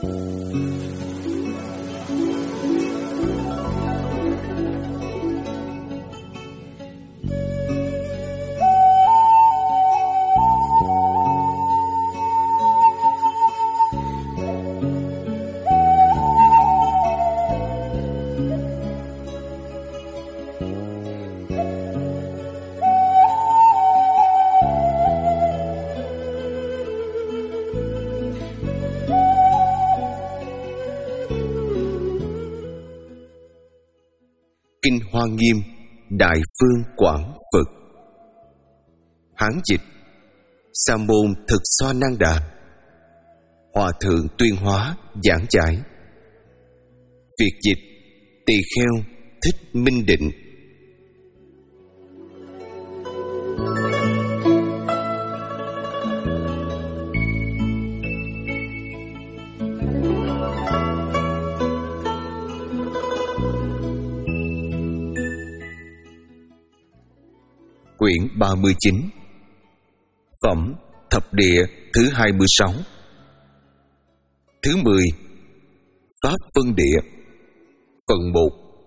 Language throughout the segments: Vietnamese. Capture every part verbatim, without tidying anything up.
Kinh Hoa Nghiêm Đại Phương Quảng Phật. Hán dịch: Sa môn Thực So Năng Đà. Hòa thượng Tuyên Hóa giảng giải. Việt dịch: Tỳ Kheo Thích Minh Định. Quyển ba mươi chín. Phẩm Thập Địa thứ hai mươi sáu. Thứ mười. Pháp Vân Địa. Phần một.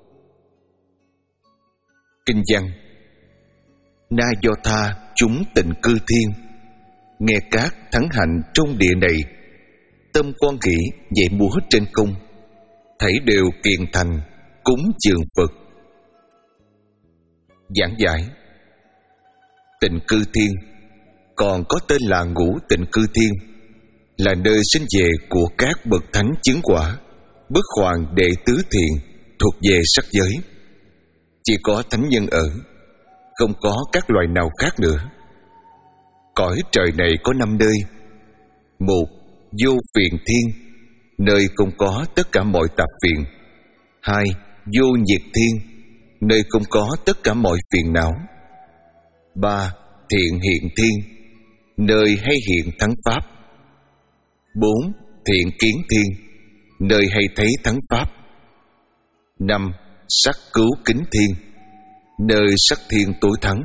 Kinh văn. Na Do Tha chúng tịnh cư thiên, nghe các thắng hạnh trong địa này, tâm quan hỷ nhảy múa trên cung, thảy đều kiền thành cúng dường Phật. Giảng giải. Tịnh cư thiên còn có tên là Ngũ Tịnh cư thiên, là nơi sinh về của các bậc thánh chứng quả, bất hoàn đệ tứ thiện, thuộc về sắc giới. Chỉ có thánh nhân ở, không có các loài nào khác nữa. Cõi trời này có năm nơi. Một, vô phiền thiên, nơi không có tất cả mọi tạp phiền. Hai, vô nhiệt thiên, nơi không có tất cả mọi phiền não. Ba, thiện hiện thiên, nơi hay hiện thắng pháp. Bốn, thiện kiến thiên, nơi hay thấy thắng pháp. Năm, sắc cứu kính thiên, nơi sắc thiên tối thắng.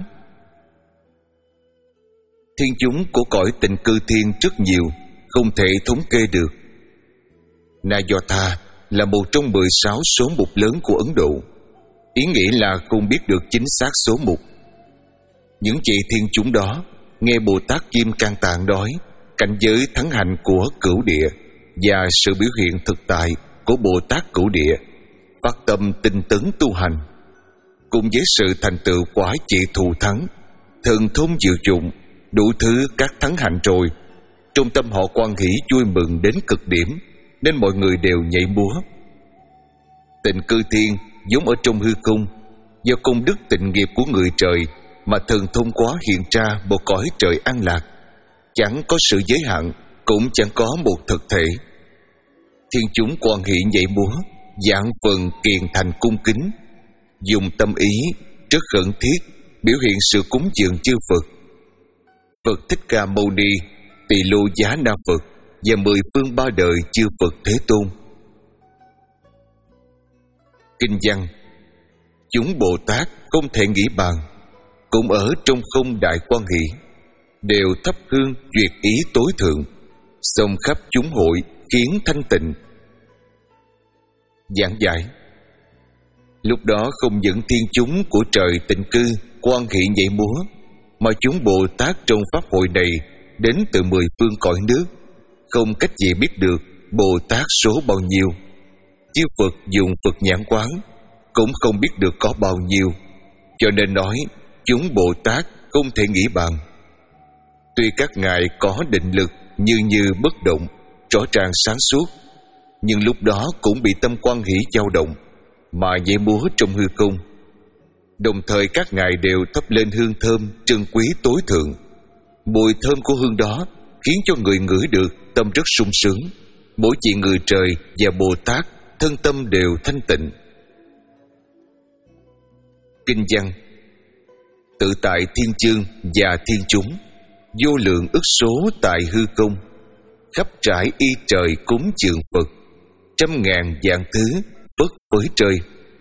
Thiên chúng của cõi tịnh cư thiên rất nhiều, không thể thống kê được. Na Do Tha là một trong mười sáu số mục lớn của Ấn Độ. Ý nghĩa là không biết được chính xác số mục. Những vị thiên chúng đó nghe Bồ Tát Kim Cang Tạng nói cảnh giới thắng hạnh của cửu địa và sự biểu hiện thực tại của Bồ Tát cửu địa, phát tâm tinh tấn tu hành, cùng với sự thành tựu quả trị thù thắng, thần thông diệu dụng, đủ thứ các thắng hạnh rồi, trong tâm họ quan hỷ vui mừng đến cực điểm, nên mọi người đều nhảy múa. Tịnh cư thiên vốn ở trong hư không, do công đức tịnh nghiệp của người trời mà thần thông quá hiện ra một cõi trời an lạc, chẳng có sự giới hạn, cũng chẳng có một thực thể. Thiên chúng quan hỷ nhảy múa, dạng phần kiền thành cung kính, dùng tâm ý rất khẩn thiết biểu hiện sự cúng dường chư Phật. Phật Thích Ca Mâu Ni, Tỳ Lô Giá Na Phật và mười phương ba đời chư Phật Thế Tôn. Kinh văn. Chúng Bồ Tát không thể nghĩ bàn, cũng ở trong không đại quan hỷ, đều thắp hương duyệt ý tối thượng, xông khắp chúng hội khiến thanh tịnh. Giảng giải. Lúc đó không những thiên chúng của trời tịnh cư quan hỷ nhảy múa, mà chúng Bồ Tát trong pháp hội này đến từ mười phương cõi nước, không cách gì biết được Bồ Tát số bao nhiêu. Chư Phật dùng Phật nhãn quán cũng không biết được có bao nhiêu, cho nên nói chúng Bồ Tát không thể nghĩ bàn. Tuy các ngài có định lực như như bất động, rõ ràng sáng suốt, nhưng lúc đó cũng bị tâm quan hỷ dao động mà nhảy múa trong hư không. Đồng thời các ngài đều thắp lên hương thơm trân quý tối thượng. Mùi thơm của hương đó khiến cho người ngửi được tâm rất sung sướng. Mỗi vị người trời và Bồ Tát thân tâm đều thanh tịnh. Kinh văn. Tự tại thiên chương và thiên chúng, vô lượng ức số tại hư không, khắp trải y trời cúng dường Phật, trăm ngàn vạn thứ phất phới trời.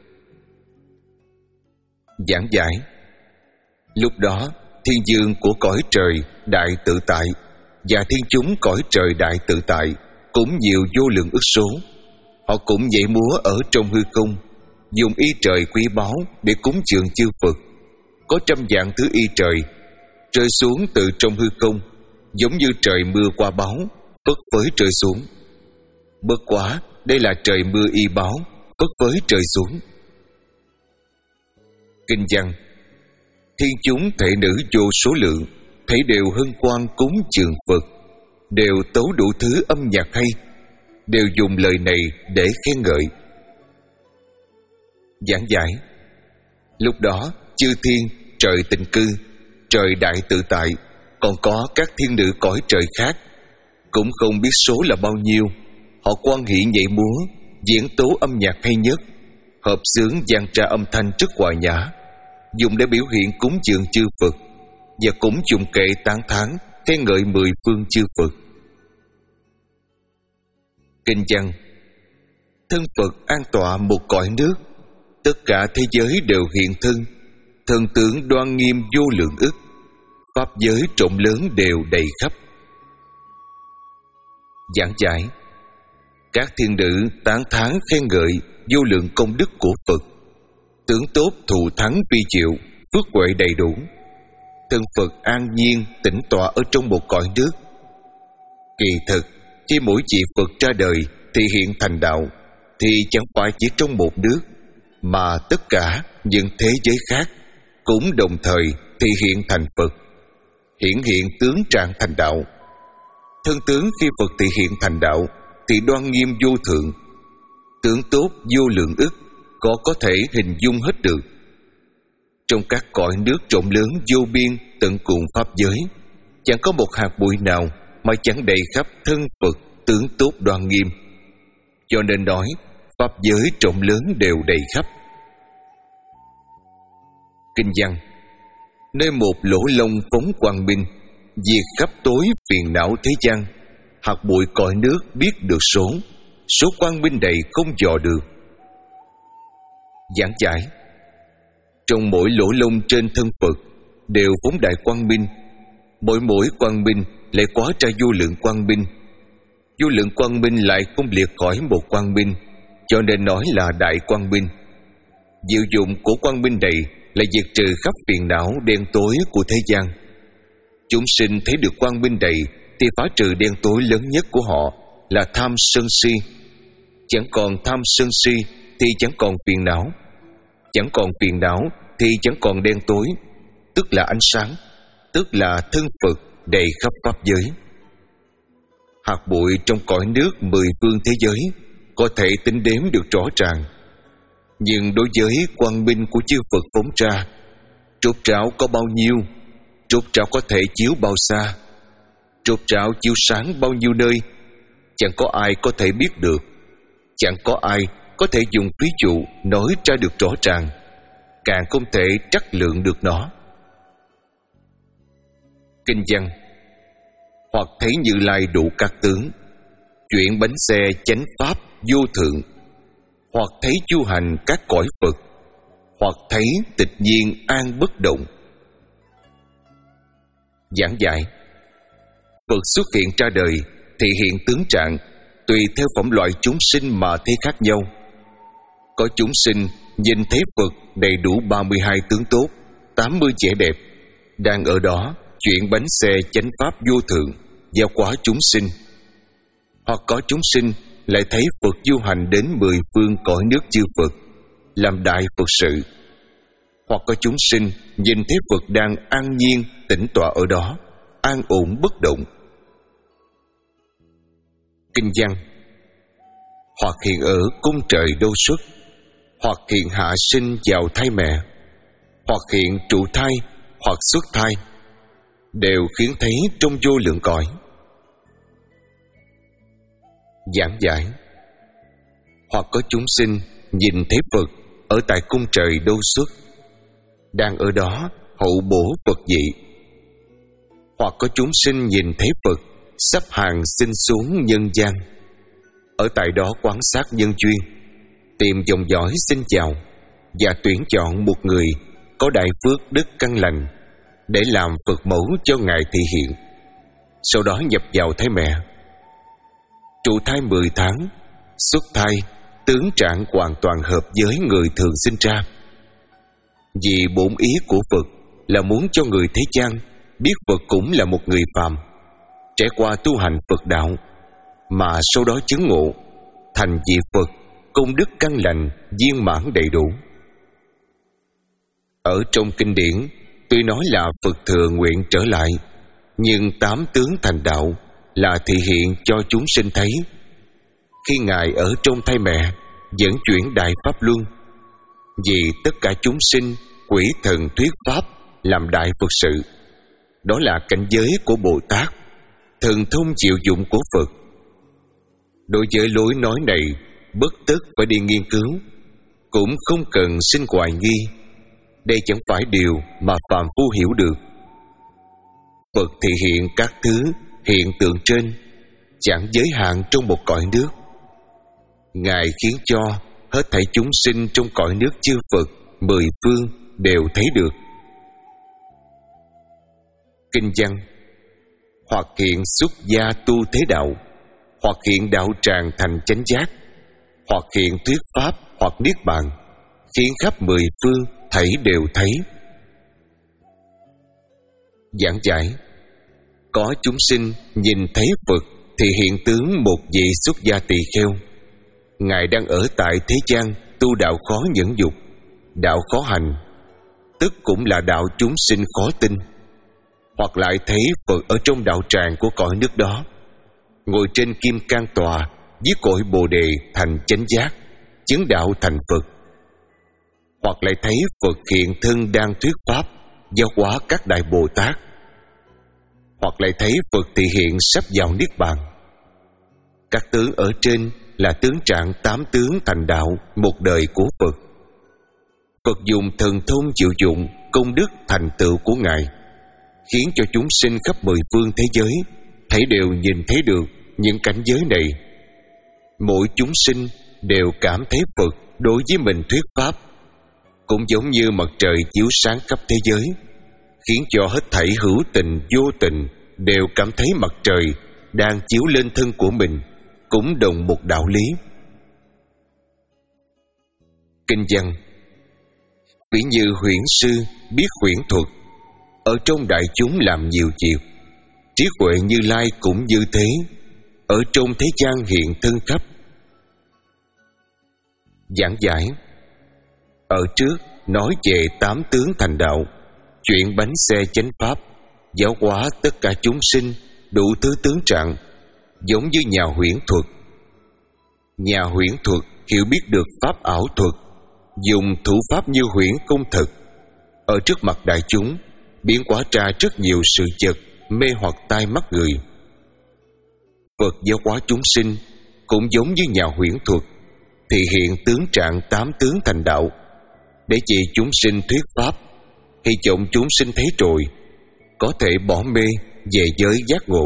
Giảng giải. Lúc đó thiên dương của cõi trời đại tự tại và thiên chúng cõi trời đại tự tại cũng nhiều vô lượng ức số. Họ cũng nhảy múa ở trong hư không, dùng y trời quý báu để cúng dường chư Phật. Có trăm vạn thứ y trời rơi xuống từ trong hư không, giống như trời mưa qua báu phất phới rơi xuống. Bất quá đây là trời mưa y báu phất phới rơi xuống. Kinh văn: thiên chúng thể nữ vô số lượng, thấy đều hân hoan cúng dường Phật, đều tấu đủ thứ âm nhạc hay, đều dùng lời này để khen ngợi. Giảng giải: lúc đó chư thiên, trời tịnh cư, trời đại tự tại, còn có các thiên nữ cõi trời khác, cũng không biết số là bao nhiêu. Họ quan hỷ nhảy múa, diễn tấu âm nhạc hay nhất, hợp xướng vang ra âm thanh rất hòa nhã, dùng để biểu hiện cúng dường chư Phật, và cũng dùng kệ tán thán khen ngợi mười phương chư Phật. Kinh văn: thân Phật an tọa một cõi nước, tất cả thế giới đều hiện thân, thần tướng đoan nghiêm vô lượng ức, pháp giới rộng lớn đều đầy khắp. Giảng giải: các thiên nữ tán thán khen ngợi vô lượng công đức của Phật, tướng tốt thù thắng vi diệu, phước huệ đầy đủ. Thân Phật an nhiên tĩnh tọa ở trong một cõi nước. Kỳ thực khi mỗi vị Phật ra đời thì hiện thành đạo, thì chẳng phải chỉ trong một nước, mà tất cả những thế giới khác cũng đồng thời thì hiện thành Phật, hiển hiện tướng trạng thành đạo. Thân tướng khi Phật thị hiện thành đạo thì đoan nghiêm vô thượng, tướng tốt vô lượng ức, có có thể hình dung hết được. Trong các cõi nước rộng lớn vô biên tận cùng pháp giới, chẳng có một hạt bụi nào mà chẳng đầy khắp thân Phật tướng tốt đoan nghiêm. Cho nên nói pháp giới rộng lớn đều đầy khắp. Kinh văn: nơi một lỗ lông phóng quang minh, diệt khắp tối phiền não thế gian, hạt bụi cõi nước biết được số, số quang minh đầy không dò được. Giảng giải: trong mỗi lỗ lông trên thân Phật đều phóng đại quang minh, mỗi mỗi quang minh lại quá ra vô lượng quang minh, vô lượng quang minh lại không liệt khỏi một quang minh, cho nên nói là đại quang minh. Diệu dụng của quang minh này là diệt trừ khắp phiền não đen tối của thế gian. Chúng sinh thấy được quang minh đầy thì phá trừ đen tối lớn nhất của họ là tham sân si. Chẳng còn tham sân si thì chẳng còn phiền não, chẳng còn phiền não thì chẳng còn đen tối, tức là ánh sáng, tức là thân Phật đầy khắp pháp giới. Hạt bụi trong cõi nước mười phương thế giới có thể tính đếm được rõ ràng, nhưng đối với quang minh của chư Phật phóng ra, trốt ráo có bao nhiêu, trốt ráo có thể chiếu bao xa, trốt ráo chiếu sáng bao nhiêu nơi, chẳng có ai có thể biết được, chẳng có ai có thể dùng ví dụ nói ra được rõ ràng, càng không thể trắc lượng được nó. Kinh văn: hoặc thấy Như Lai đủ các tướng, chuyển bánh xe chánh pháp vô thượng, hoặc thấy chu hành các cõi Phật, hoặc thấy tịch nhiên an bất động. Giảng giải: Phật xuất hiện ra đời thì hiện tướng trạng tùy theo phẩm loại chúng sinh mà thế khác nhau. Có chúng sinh nhìn thấy Phật đầy đủ ba mươi hai tướng tốt, tám mươi vẻ đẹp, đang ở đó chuyển bánh xe chánh pháp vô thượng giao quả chúng sinh. Hoặc có chúng sinh lại thấy Phật du hành đến mười phương cõi nước chư Phật, làm đại Phật sự. Hoặc có chúng sinh nhìn thấy Phật đang an nhiên tĩnh tọa ở đó, an ổn bất động. Kinh văn: hoặc hiện ở cung trời đô xuất, hoặc hiện hạ sinh vào thai mẹ, hoặc hiện trụ thai, hoặc xuất thai, đều khiến thấy trong vô lượng cõi. Giảng giải: hoặc có chúng sinh nhìn thấy Phật ở tại cung trời đô xuất, đang ở đó hậu bổ Phật vị. Hoặc có chúng sinh nhìn thấy Phật sắp hàng sinh xuống nhân gian, ở tại đó quan sát nhân duyên, tìm dòng dõi xin chào và tuyển chọn một người có đại phước đức căn lành để làm Phật mẫu cho Ngài thị hiện, sau đó nhập vào thấy mẹ. Trụ thai mười tháng, xuất thai, tướng trạng hoàn toàn hợp với người thường sinh ra. Vì bổn ý của Phật là muốn cho người thế gian biết Phật cũng là một người phàm, trải qua tu hành Phật đạo, mà sau đó chứng ngộ thành vị Phật, công đức căn lành viên mãn đầy đủ. Ở trong kinh điển tuy nói là Phật thừa nguyện trở lại, nhưng tám tướng thành đạo là thể hiện cho chúng sinh thấy. Khi Ngài ở trong thai mẹ dẫn chuyển đại pháp luân, vì tất cả chúng sinh quỷ thần thuyết pháp làm đại Phật sự, đó là cảnh giới của Bồ Tát, thần thông diệu dụng của Phật. Đối với lối nói này, bất tất phải đi nghiên cứu, cũng không cần sinh hoài nghi. Đây chẳng phải điều mà phàm phu hiểu được. Phật thể hiện các thứ hiện tượng trên chẳng giới hạn trong một cõi nước. Ngài khiến cho hết thảy chúng sinh trong cõi nước chư Phật mười phương đều thấy được. Kinh văn: hoặc hiện xuất gia tu thế đạo, hoặc hiện đạo tràng thành chánh giác, hoặc hiện thuyết pháp, hoặc niết bàn, khiến khắp mười phương thảy đều thấy. Giảng giải: có chúng sinh nhìn thấy Phật thì hiện tướng một vị xuất gia tỳ kheo. Ngài đang ở tại thế gian tu đạo khó nhẫn dục, đạo khó hành, tức cũng là đạo chúng sinh khó tin. Hoặc lại thấy Phật ở trong đạo tràng của cõi nước đó, ngồi trên kim cang tòa với cội Bồ đề thành chánh giác, chứng đạo thành Phật. Hoặc lại thấy Phật hiện thân đang thuyết pháp, giáo hóa các đại Bồ Tát. Hoặc lại thấy Phật thị hiện sắp vào niết bàn. Các tướng ở trên là tướng trạng tám tướng thành đạo một đời của Phật. Phật dùng thần thông diệu dụng, công đức thành tựu của Ngài, khiến cho chúng sinh khắp mười phương thế giới thấy đều nhìn thấy được những cảnh giới này. Mỗi chúng sinh đều cảm thấy Phật đối với mình thuyết pháp, cũng giống như mặt trời chiếu sáng khắp thế giới, khiến cho hết thảy hữu tình vô tình đều cảm thấy mặt trời đang chiếu lên thân của mình, cũng đồng một đạo lý. Kinh văn: ví như huyễn sư biết huyễn thuật, ở trong đại chúng làm nhiều việc. Trí huệ Như Lai cũng như thế, ở trong thế gian hiện thân khắp. Giảng giải: ở trước nói về tám tướng thành đạo, chuyện bánh xe chánh pháp, giáo hóa tất cả chúng sinh đủ thứ tướng trạng, giống như nhà huyễn thuật. Nhà huyễn thuật hiểu biết được pháp ảo thuật, dùng thủ pháp như huyễn công thực, ở trước mặt đại chúng biến hóa ra rất nhiều sự vật mê hoặc tai mắt người. Phật giáo hóa chúng sinh cũng giống như nhà huyễn thuật, thì hiện tướng trạng tám tướng thành đạo, để chỉ chúng sinh thuyết pháp, hy vọng chúng sinh thấy rồi có thể bỏ mê về giới giác ngộ.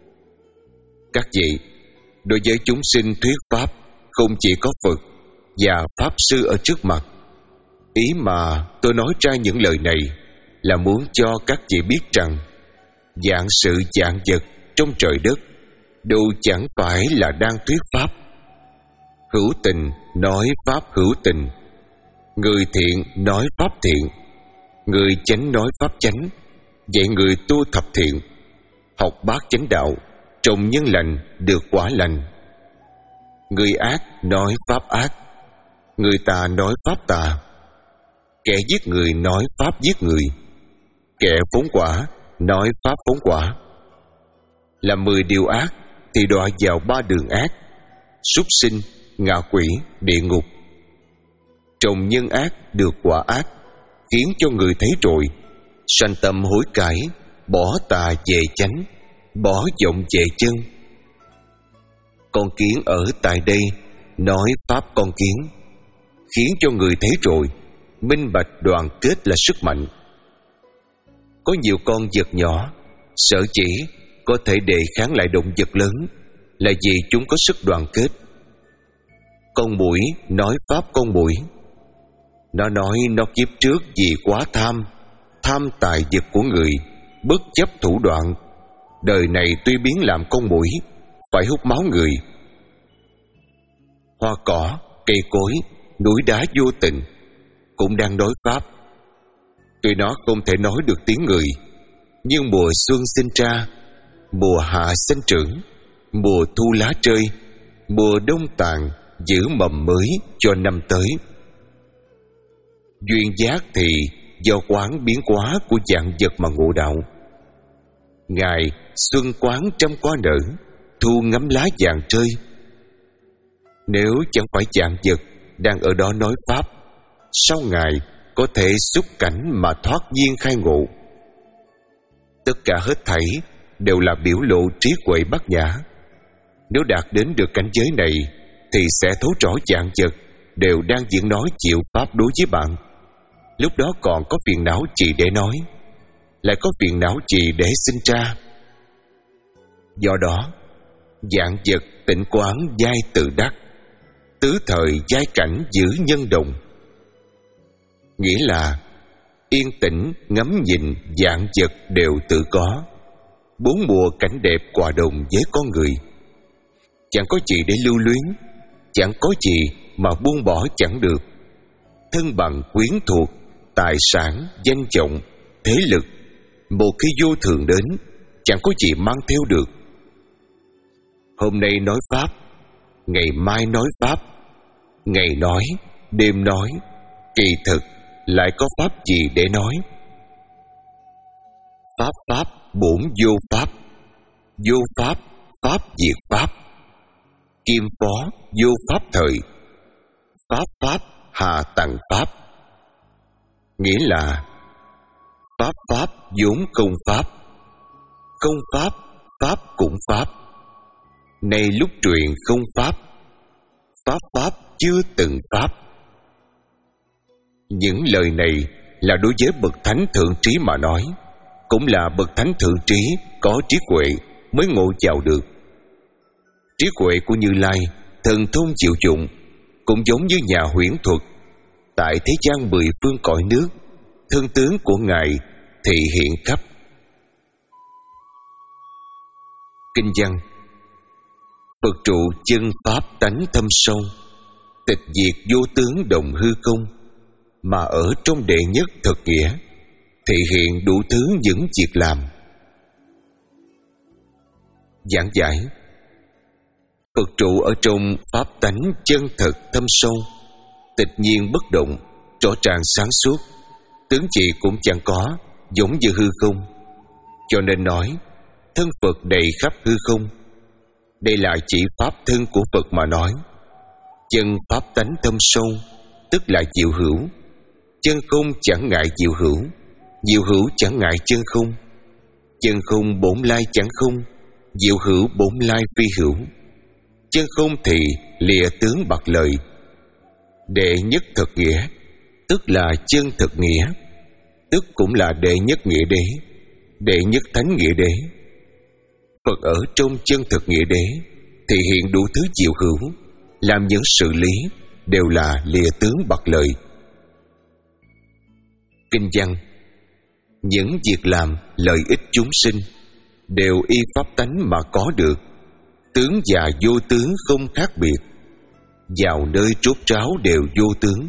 Các vị, đối với chúng sinh thuyết pháp không chỉ có Phật và Pháp Sư ở trước mặt. Ý mà tôi nói ra những lời này là muốn cho các vị biết rằng vạn sự vạn vật trong trời đất đều chẳng phải là đang thuyết pháp. Hữu tình nói pháp hữu tình, người thiện nói pháp thiện, người chánh nói pháp chánh, dạy người tu thập thiện, học bát chánh đạo, trồng nhân lành được quả lành. Người ác nói pháp ác, người tà nói pháp tà, kẻ giết người nói pháp giết người, kẻ phóng quả nói pháp phóng quả. Làm mười điều ác thì đọa vào ba đường ác: súc sinh, ngạ quỷ, địa ngục. Trồng nhân ác được quả ác, khiến cho người thấy rồi sanh tâm hối cải, bỏ tà về chánh, bỏ vọng về chân. Con kiến ở tại đây nói pháp con kiến, khiến cho người thấy rồi minh bạch đoàn kết là sức mạnh. Có nhiều con vật nhỏ sở chỉ có thể đề kháng lại động vật lớn là vì chúng có sức đoàn kết. Con muỗi nói pháp con muỗi, nó nói nó kiếp trước vì quá tham, tham tài vật của người, bất chấp thủ đoạn, đời này tuy biến làm con muỗi, phải hút máu người, hoa cỏ, cây cối, núi đá vô tình cũng đang nói pháp. Tuy nó không thể nói được tiếng người, nhưng mùa xuân sinh ra, mùa hạ sinh trưởng, mùa thu lá rơi, mùa đông tàn giữ mầm mới cho năm tới. Duyên giác thì do quán biến hóa của vạn vật mà ngộ đạo. Ngài xuân quán trăm hoa nở, thu ngắm lá vàng rơi. Nếu chẳng phải vạn vật đang ở đó nói pháp, sao Ngài có thể xúc cảnh mà thoát nhiên khai ngộ? Tất cả hết thảy đều là biểu lộ trí huệ bát nhã. Nếu đạt đến được cảnh giới này thì sẽ thấu rõ vạn vật đều đang diễn nói chịu pháp đối với bạn. Lúc đó còn có phiền não gì để nói, lại có phiền não gì để sinh ra? Do đó, vạn vật tịnh quán giai tự đắc, tứ thời giai cảnh giữ nhân đồng. Nghĩa là yên tĩnh ngắm nhìn vạn vật đều tự có, bốn mùa cảnh đẹp hòa đồng với con người. Chẳng có gì để lưu luyến, chẳng có gì mà buông bỏ chẳng được. Thân bằng quyến thuộc, tài sản, danh vọng, thế lực, một khi vô thường đến, chẳng có gì mang theo được. Hôm nay nói pháp, ngày mai nói pháp, ngày nói, đêm nói, kỳ thực lại có pháp gì để nói? Pháp pháp bổn vô pháp, vô pháp pháp diệt pháp, kim phó vô pháp thời, pháp pháp hạ tầng pháp. Nghĩa là pháp pháp vốn không pháp, không pháp pháp cũng pháp. Nay lúc truyền không pháp, pháp pháp chưa từng pháp. Những lời này là đối với bậc thánh thượng trí mà nói, cũng là bậc thánh thượng trí có trí huệ mới ngộ vào được. Trí huệ của Như Lai thần thông chịu dụng, cũng giống như nhà huyễn thuật. Tại thế gian mười phương cõi nước, thân tướng của Ngài thị hiện khắp. Kinh văn: Phật trụ chân pháp tánh thâm sâu, tịch diệt vô tướng đồng hư không, mà ở trong đệ nhất thực nghĩa, thị hiện đủ thứ những việc làm. Giảng giải: Phật trụ ở trong pháp tánh chân thật thâm sâu, tịch nhiên bất động, rõ ràng sáng suốt, tướng gì cũng chẳng có, giống như hư không. Cho nên nói thân Phật đầy khắp hư không. Đây là chỉ pháp thân của Phật mà nói. Chân pháp tánh thâm sâu, tức là diệu hữu. Chân không chẳng ngại diệu hữu, diệu hữu chẳng ngại chân không. Chân không bổn lai chẳng không, diệu hữu bổn lai phi hữu. Chân không thì lìa tướng bạc lời. Đệ nhất thực nghĩa, tức là chân thực nghĩa, tức cũng là đệ nhất nghĩa đế, đệ nhất thánh nghĩa đế. Phật ở trong chân thực nghĩa đế thì hiện đủ thứ diệu hữu, làm những sự lý đều là lìa tướng bạc lời. Kinh văn: Những việc làm lợi ích chúng sinh đều y pháp tánh mà có được, tướng và vô tướng không khác biệt, vào nơi rốt ráo đều vô tướng.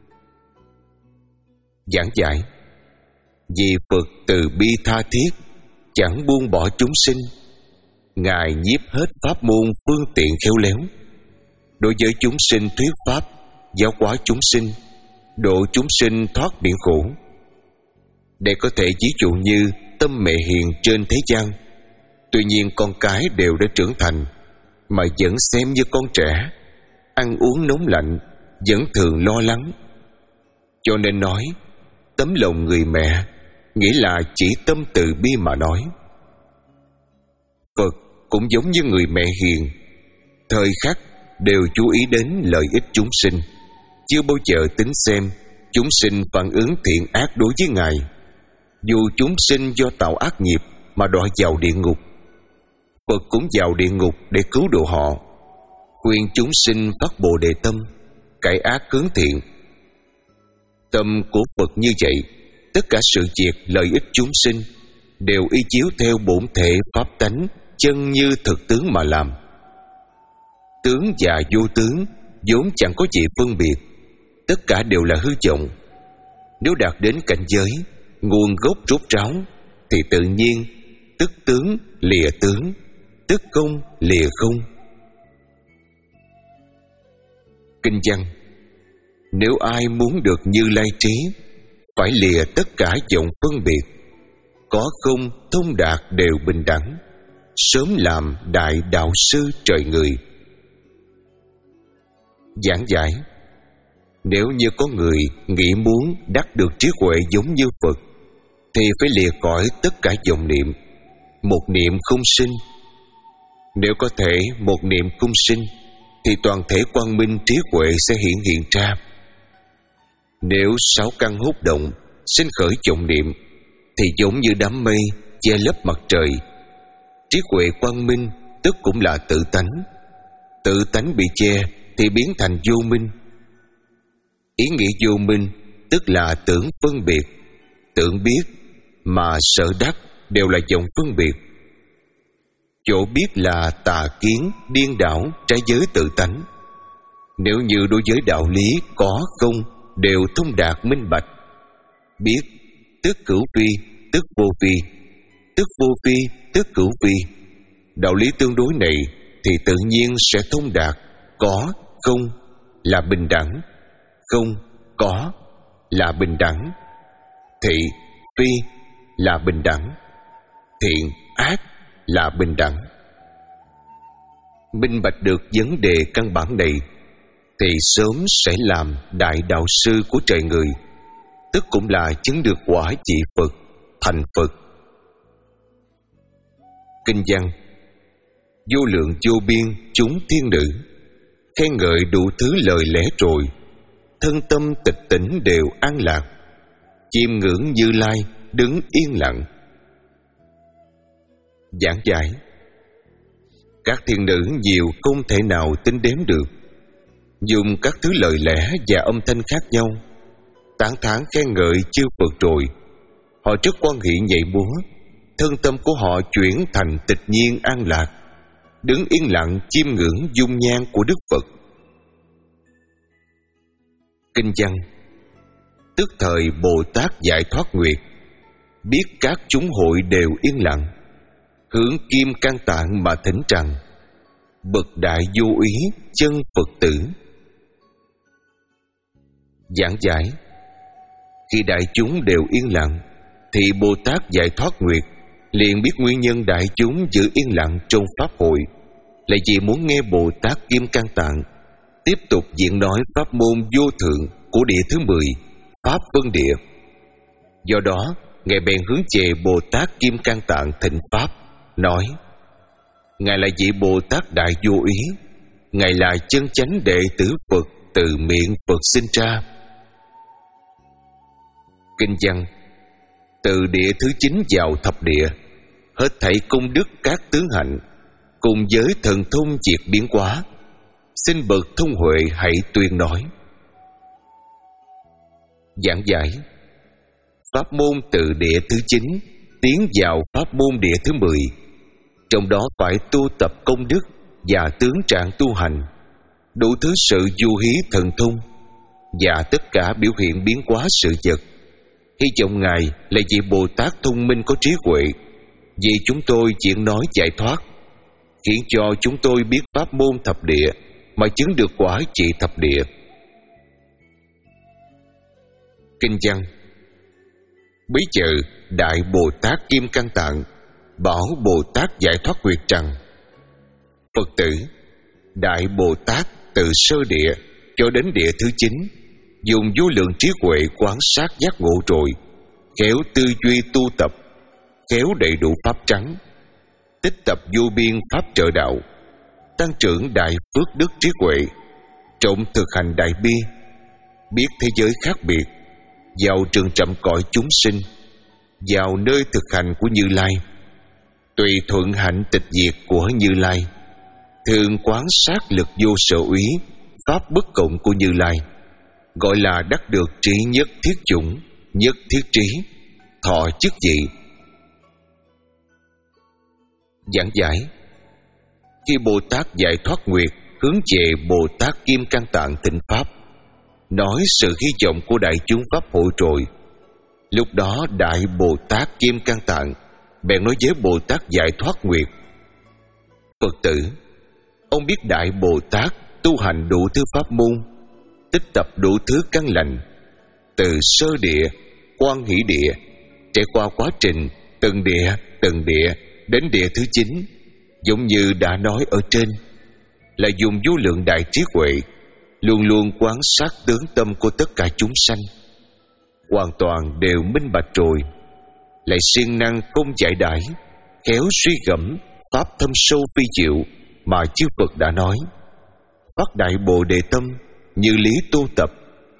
Giảng giải: Vì Phật từ bi tha thiết, chẳng buông bỏ chúng sinh, Ngài nhiếp hết pháp môn phương tiện khéo léo, đối với chúng sinh thuyết pháp, giáo hóa chúng sinh, độ chúng sinh thoát biển khổ. Để có thể ví dụ như tâm mẹ hiền trên thế gian, tuy nhiên con cái đều đã trưởng thành mà vẫn xem như con trẻ, ăn uống nóng lạnh, vẫn thường lo lắng. Cho nên nói tấm lòng người mẹ nghĩa là chỉ tâm từ bi mà nói. Phật cũng giống như người mẹ hiền, thời khắc đều chú ý đến lợi ích chúng sinh, chưa bao giờ tính xem chúng sinh phản ứng thiện ác đối với Ngài. Dù chúng sinh do tạo ác nghiệp mà đọa vào địa ngục, Phật cũng vào địa ngục để cứu độ họ, khuyên chúng sinh phát Bồ Đề tâm, cải ác hướng thiện. Tâm của Phật như vậy, tất cả sự việc lợi ích chúng sinh đều y chiếu theo bổn thể pháp tánh chân như thực tướng mà làm. Tướng và vô tướng vốn chẳng có gì phân biệt, tất cả đều là hư vọng. Nếu đạt đến cảnh giới nguồn gốc rốt ráo thì tự nhiên tức tướng lìa tướng, tức không lìa không. Kinh văn: nếu ai muốn được Như Lai trí, phải lìa tất cả vọng phân biệt, có không thông đạt đều bình đẳng, sớm làm đại đạo sư trời người. Giảng giải: nếu như có người nghĩ muốn đắc được trí huệ giống như Phật, thì phải lìa cõi tất cả vọng niệm, một niệm không sinh. Nếu có thể một niệm không sinh, thì toàn thể quang minh trí huệ sẽ hiện hiện ra. Nếu sáu căn hút động, sinh khởi vọng niệm, thì giống như đám mây che lấp mặt trời. Trí huệ quang minh tức cũng là tự tánh, tự tánh bị che thì biến thành vô minh. Ý nghĩa vô minh tức là tưởng phân biệt, tưởng biết mà sợ đắc đều là vọng phân biệt. Chỗ biết là tà kiến, điên đảo, trái giới tự tánh. Nếu như đối với đạo lý có không đều thông đạt minh bạch, biết tức cửu phi, tức vô phi, tức vô phi, tức cửu phi, đạo lý tương đối này thì tự nhiên sẽ thông đạt có không là bình đẳng, không có là bình đẳng, thị phi là bình đẳng, thiện ác là bình đẳng. Minh bạch được vấn đề căn bản này thì sớm sẽ làm đại đạo sư của trời người, tức cũng là chứng được quả vị Phật, thành Phật. Kinh văn: vô lượng vô biên chúng thiên nữ, khen ngợi đủ thứ lời lẽ rồi, thân tâm tịch tỉnh đều an lạc, chiêm ngưỡng Như Lai đứng yên lặng. Giảng giải: các thiên nữ nhiều không thể nào tính đếm được, dùng các thứ lời lẽ và âm thanh khác nhau tán thán khen ngợi chư Phật rồi, họ rất quan hỷ nhảy múa, thân tâm của họ chuyển thành tịch nhiên an lạc, đứng yên lặng chiêm ngưỡng dung nhan của Đức Phật. Kinh văn: tức thời Bồ Tát giải thoát nguyệt, biết các chúng hội đều yên lặng, hướng kim can tạng mà thỉnh rằng: bậc đại vô ý chân Phật tử. Giảng giải: khi đại chúng đều yên lặng, thì Bồ Tát giải thoát nguyệt liền biết nguyên nhân đại chúng giữ yên lặng trong pháp hội là vì muốn nghe Bồ Tát Kim Cang Tạng tiếp tục diễn nói pháp môn vô thượng của địa thứ mười, Pháp Vân Địa. Do đó, Ngài bèn hướng về Bồ Tát Kim Cang Tạng thỉnh pháp, nói: Ngài là vị Bồ Tát đại vô ý, Ngài là chân chánh đệ tử Phật từ miệng Phật sinh ra. Kinh văn: từ địa thứ chín vào thập địa, hết thảy công đức các tướng hạnh, cùng với thần thông diệt biến hóa, xin bậc thông huệ hãy tuyên nói. Giảng giải: pháp môn từ địa thứ chín tiến vào pháp môn địa thứ mười, trong đó phải tu tập công đức và tướng trạng tu hành, đủ thứ sự du hí thần thông và tất cả biểu hiện biến hóa sự vật. Hy vọng Ngài là vị Bồ Tát thông minh có trí huệ, vì chúng tôi diễn nói giải thoát, khiến cho chúng tôi biết pháp môn thập địa mà chứng được quả trị thập địa. Kinh văn: bấy giờ đại Bồ Tát Kim Cang Tạng bảo Bồ Tát giải thoát nguyệt rằng: Phật tử, đại Bồ Tát từ sơ địa cho đến địa thứ chín dùng vô lượng trí huệ quán sát giác ngộ rồi, khéo tư duy tu tập, khéo đầy đủ pháp trắng, tích tập vô biên pháp trợ đạo, tăng trưởng đại phước đức trí huệ, trọng thực hành đại bi, biết thế giới khác biệt, vào trường trầm cõi chúng sinh, vào nơi thực hành của Như Lai, tùy thuận hạnh tịch diệt của Như Lai, thường quán sát lực vô sở úy, pháp bất cộng của Như Lai, gọi là đắc được trí nhất thiết chủng, nhất thiết trí, thọ chức vị. Giảng giải: khi Bồ Tát giải thoát nguyệt hướng về Bồ Tát Kim Cang Tạng thỉnh pháp, nói sự hy vọng của đại chúng pháp hội rồi. Lúc đó Đại Bồ Tát Kim Cang Tạng bèn nói với Bồ Tát Giải Thoát Nguyệt: Phật tử, ông biết Đại Bồ Tát tu hành đủ thứ pháp môn, tích tập đủ thứ căn lành, từ sơ địa, quan hỷ địa, trải qua quá trình từng địa từng địa đến địa thứ chín, giống như đã nói ở trên, là dùng vô lượng đại trí huệ luôn luôn quan sát tướng tâm của tất cả chúng sanh, hoàn toàn đều minh bạch rồi, lại siêng năng không giải đãi, khéo suy gẫm pháp thâm sâu phi diệu mà chư Phật đã nói, phát đại bồ đề tâm như lý tu tập,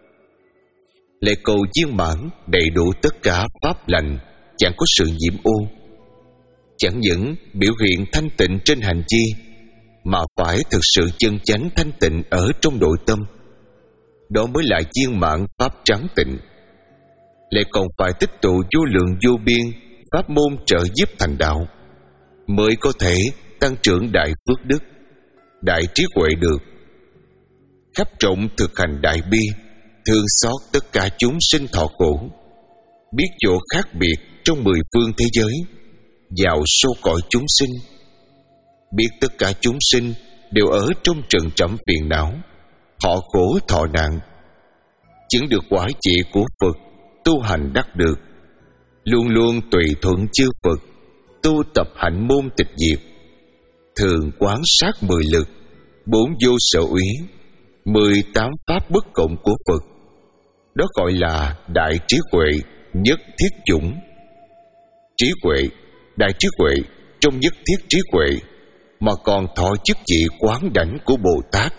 lại cầu viên mãn đầy đủ tất cả pháp lành, chẳng có sự nhiễm ô. Chẳng những biểu hiện thanh tịnh trên hành vi, mà phải thực sự chân chánh thanh tịnh ở trong nội tâm, đó mới là viên mãn pháp trắng tịnh. Lại còn phải tích tụ vô lượng vô biên pháp môn trợ giúp thành đạo, mới có thể tăng trưởng đại phước đức, đại trí huệ được. Khắp trọng thực hành đại bi, thương xót tất cả chúng sinh thọ khổ, biết chỗ khác biệt trong mười phương thế giới, vào sâu cõi chúng sinh, biết tất cả chúng sinh đều ở trong trần trẫm phiền não, họ khổ thọ nạn, chứng được quả trị của Phật, tu hành đắc được, luôn luôn tùy thuận chư Phật, tu tập hạnh môn tịch diệt, thường quán sát mười lực, bốn vô sở úy, mười tám pháp bất cộng của Phật. Đó gọi là đại trí huệ nhất thiết chủng. Trí huệ, đại trí huệ trong nhất thiết trí huệ, mà còn thọ chức vị quán đảnh của Bồ Tát.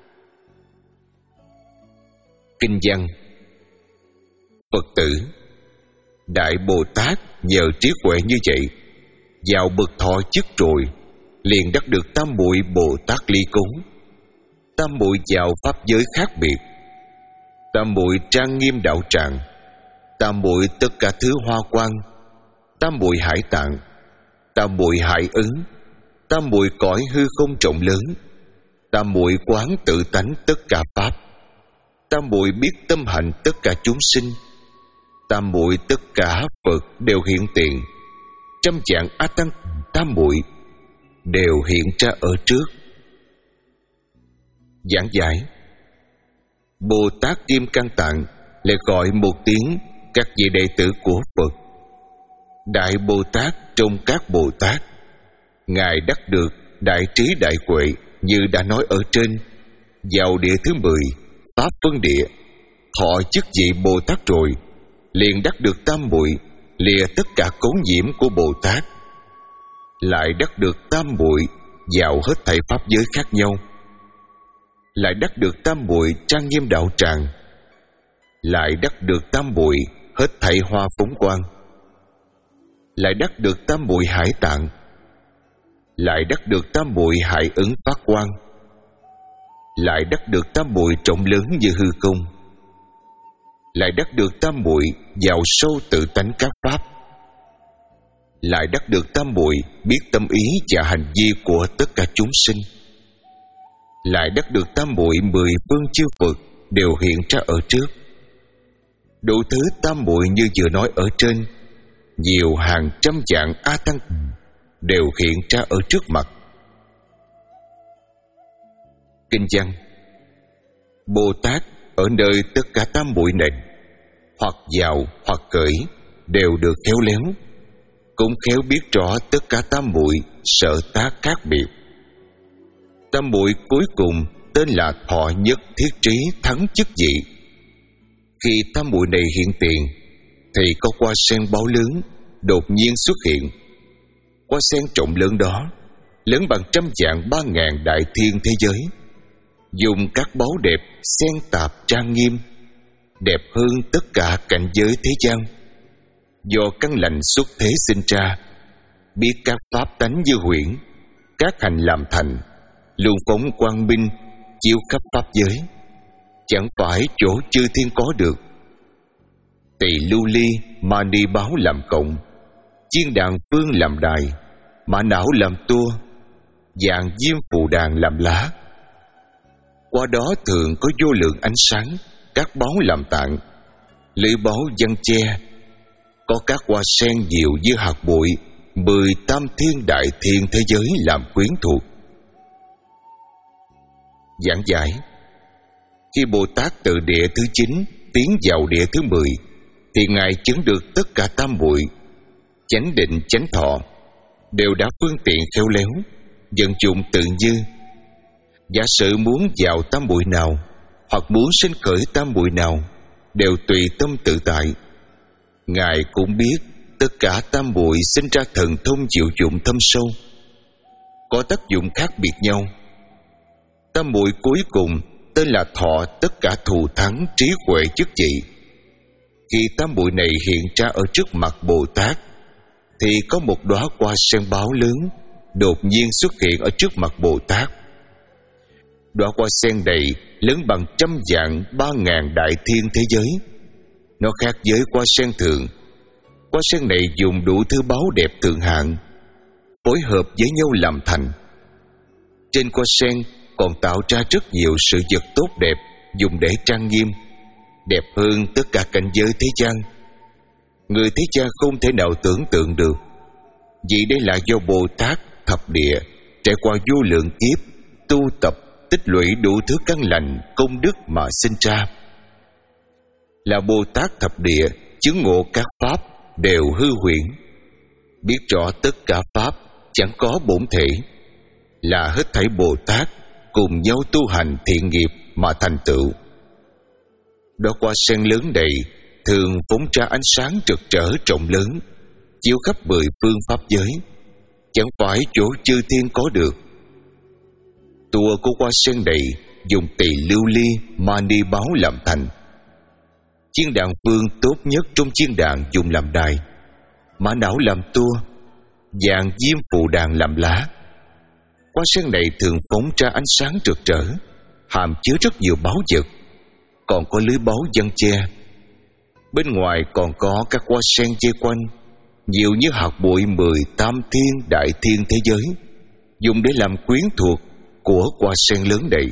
Kinh văn: Phật tử, Đại Bồ Tát nhờ trí huệ như vậy, vào bậc thọ chức rồi, liền đắc được tam muội Bồ Tát ly cúng. Tam muội vào pháp giới khác biệt, tam muội trang nghiêm đạo tràng, tam muội tất cả thứ hoa quang, tam muội hải tạng, tam muội hải ứng, tam muội cõi hư không trọng lớn, tam muội quán tự tánh tất cả pháp, tam muội biết tâm hành tất cả chúng sinh, tam muội tất cả Phật đều hiện tiền, trăm vạn A Tăng tam muội đều hiện ra ở trước. Giảng giải: Bồ Tát Kim Cang Tạng lại gọi một tiếng các vị đệ tử của Phật. Đại Bồ Tát trong các Bồ Tát, Ngài đắc được đại trí đại huệ như đã nói ở trên, vào địa thứ mười, pháp phân địa, thọ chức vị Bồ Tát rồi, liền đắc được tam muội, lìa tất cả cấu nhiễm của Bồ Tát, lại đắc được tam muội vào hết thảy pháp giới khác nhau, lại đắc được tam muội trang nghiêm đạo tràng, lại đắc được tam muội hết thảy hoa phóng quang, lại đắc được tam muội hải tạng, lại đắc được tam muội hải ứng phát quang, lại đắc được tam muội trọng lớn như hư không, lại đắc được tam muội vào sâu tự tánh các pháp, lại đắc được tam muội biết tâm ý và hành vi của tất cả chúng sinh, lại đắc được tam muội mười phương chư Phật đều hiện ra ở trước. Đủ thứ tam muội như vừa nói ở trên, nhiều hàng trăm vạn A Tăng đều hiện ra ở trước mặt. Kinh văn: Bồ Tát ở nơi tất cả tam muội này, hoặc vào hoặc cởi, đều được khéo léo, cũng khéo biết rõ tất cả tam muội sở tác khác biệt. Tam muội cuối cùng tên là thọ nhất thiết trí thắng chức vị. Khi tam muội này hiện tiền, thì có hoa sen báo lớn đột nhiên xuất hiện. Hoa sen trọng lớn đó, lớn bằng trăm vạn ba ngàn đại thiên thế giới, dùng các báu đẹp xen tạp trang nghiêm, đẹp hơn tất cả cảnh giới thế gian. Do căn lành xuất thế sinh ra, biết các pháp tánh như huyễn, các hành làm thành, luôn phóng quang minh chiếu khắp pháp giới, chẳng phải chỗ chư thiên có được. Tỳ lưu ly mani báo làm cộng, chiên đàn phương làm đài, mã não làm tua, vạn diêm phù đàn làm lá, Qua đó thường có vô lượng ánh sáng, các báu làm tạng, lưỡi báu giăng che, có các hoa sen nhiều như hạt bụi, mười tam thiên đại thiên thế giới làm quyến thuộc. Giảng giải: khi Bồ Tát từ địa thứ chín tiến vào địa thứ mười, thì Ngài chứng được tất cả tam muội, chánh định, chánh thọ, đều đã phương tiện khéo léo, vận dụng tự như. Giả sử muốn vào tam muội nào, hoặc muốn sinh khởi tam muội nào, đều tùy tâm tự tại. Ngài cũng biết tất cả tam muội sinh ra thần thông diệu dụng thâm sâu, có tác dụng khác biệt nhau. Tam muội cuối cùng tên là thọ tất cả thù thắng, trí huệ, chức trị. Khi tam muội này hiện ra ở trước mặt Bồ Tát, thì có một đóa hoa sen báo lớn đột nhiên xuất hiện ở trước mặt Bồ Tát. Đóa hoa sen này lớn bằng trăm vạn ba ngàn đại thiên thế giới. Nó khác với hoa sen thường. Hoa sen này dùng đủ thứ báu đẹp thượng hạng phối hợp với nhau làm thành. Trên hoa sen còn tạo ra rất nhiều sự vật tốt đẹp dùng để trang nghiêm, đẹp hơn tất cả cảnh giới thế gian. Người thế gian không thể nào tưởng tượng được, vì đây là do Bồ Tát thập địa trải qua vô lượng kiếp tu tập, tích lũy đủ thứ căn lành, công đức mà sinh ra. Là Bồ Tát thập địa chứng ngộ các pháp đều hư huyễn, biết rõ tất cả pháp chẳng có bổn thể, là hết thảy Bồ Tát cùng nhau tu hành thiện nghiệp mà thành tựu. Đóa hoa sen lớn này thường phóng ra ánh sáng rực rỡ rộng lớn, chiếu khắp mười phương pháp giới, chẳng phải chỗ chư thiên có được. Tua của hoa sen này dùng tỳ lưu ly mani báo làm thành. Chiên đàn phương tốt nhất trong chiên đàn dùng làm đài, mã não làm tua, vàng diêm phụ đàn làm lá. Hoa sen này thường phóng ra ánh sáng rực rỡ, hàm chứa rất nhiều báu vật, còn có lưới báu giăng che. Bên ngoài còn có các hoa sen dây quanh, nhiều như hạt bụi mười tam thiên đại thiên thế giới, dùng để làm quyến thuộc của hoa sen lớn này.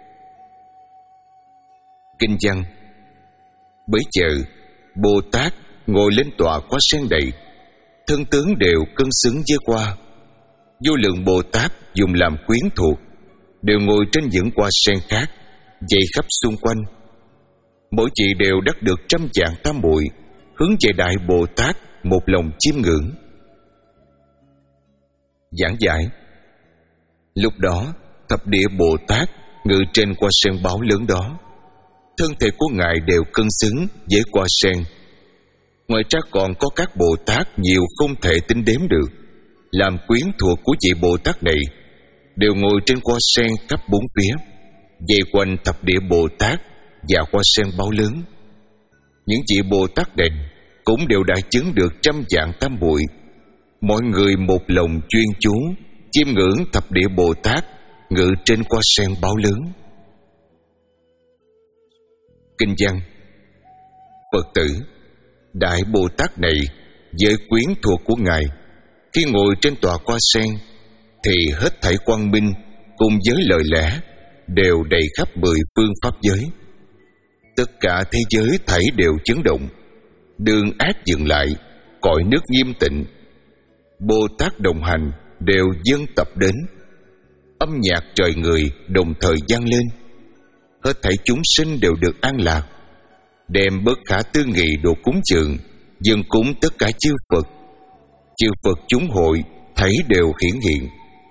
Kinh văn: bấy giờ Bồ Tát ngồi lên tọa hoa sen đầy, thân tướng đều cân xứng với hoa. Vô lượng Bồ Tát dùng làm quyến thuộc đều ngồi trên những hoa sen khác, dày khắp xung quanh. Mỗi chị đều đắc được trăm vạn tam muội, hướng về Đại Bồ Tát một lòng chiêm ngưỡng. Giảng giải: lúc đó thập địa Bồ Tát ngự trên hoa sen báo lớn đó, thân thể của Ngài đều cân xứng với hoa sen. Ngoài ra còn có các Bồ Tát nhiều không thể tính đếm được, làm quyến thuộc của vị Bồ Tát này, đều ngồi trên hoa sen khắp bốn phía, vây quanh thập địa Bồ Tát và hoa sen báo lớn. Những vị Bồ Tát này cũng đều đã chứng được trăm vạn tam muội, mọi người một lòng chuyên chú chiêm ngưỡng thập địa Bồ Tát ngự trên hoa sen báo lớn. Kinh văn: Phật tử, Đại Bồ Tát này với quyến thuộc của Ngài, khi ngồi trên tòa hoa sen thì hết thảy quang minh cùng với lời lẽ đều đầy khắp mười phương pháp giới. Tất cả thế giới thảy đều chấn động, đường ác dừng lại, cõi nước nghiêm tịnh. Bồ Tát đồng hành đều dâng tập đến, âm nhạc trời người đồng thời vang lên. Hết thảy chúng sinh đều được an lạc, đem bất khả tư nghị đồ cúng dường dâng cúng tất cả chư Phật. Chư Phật chúng hội thấy đều hiển hiện.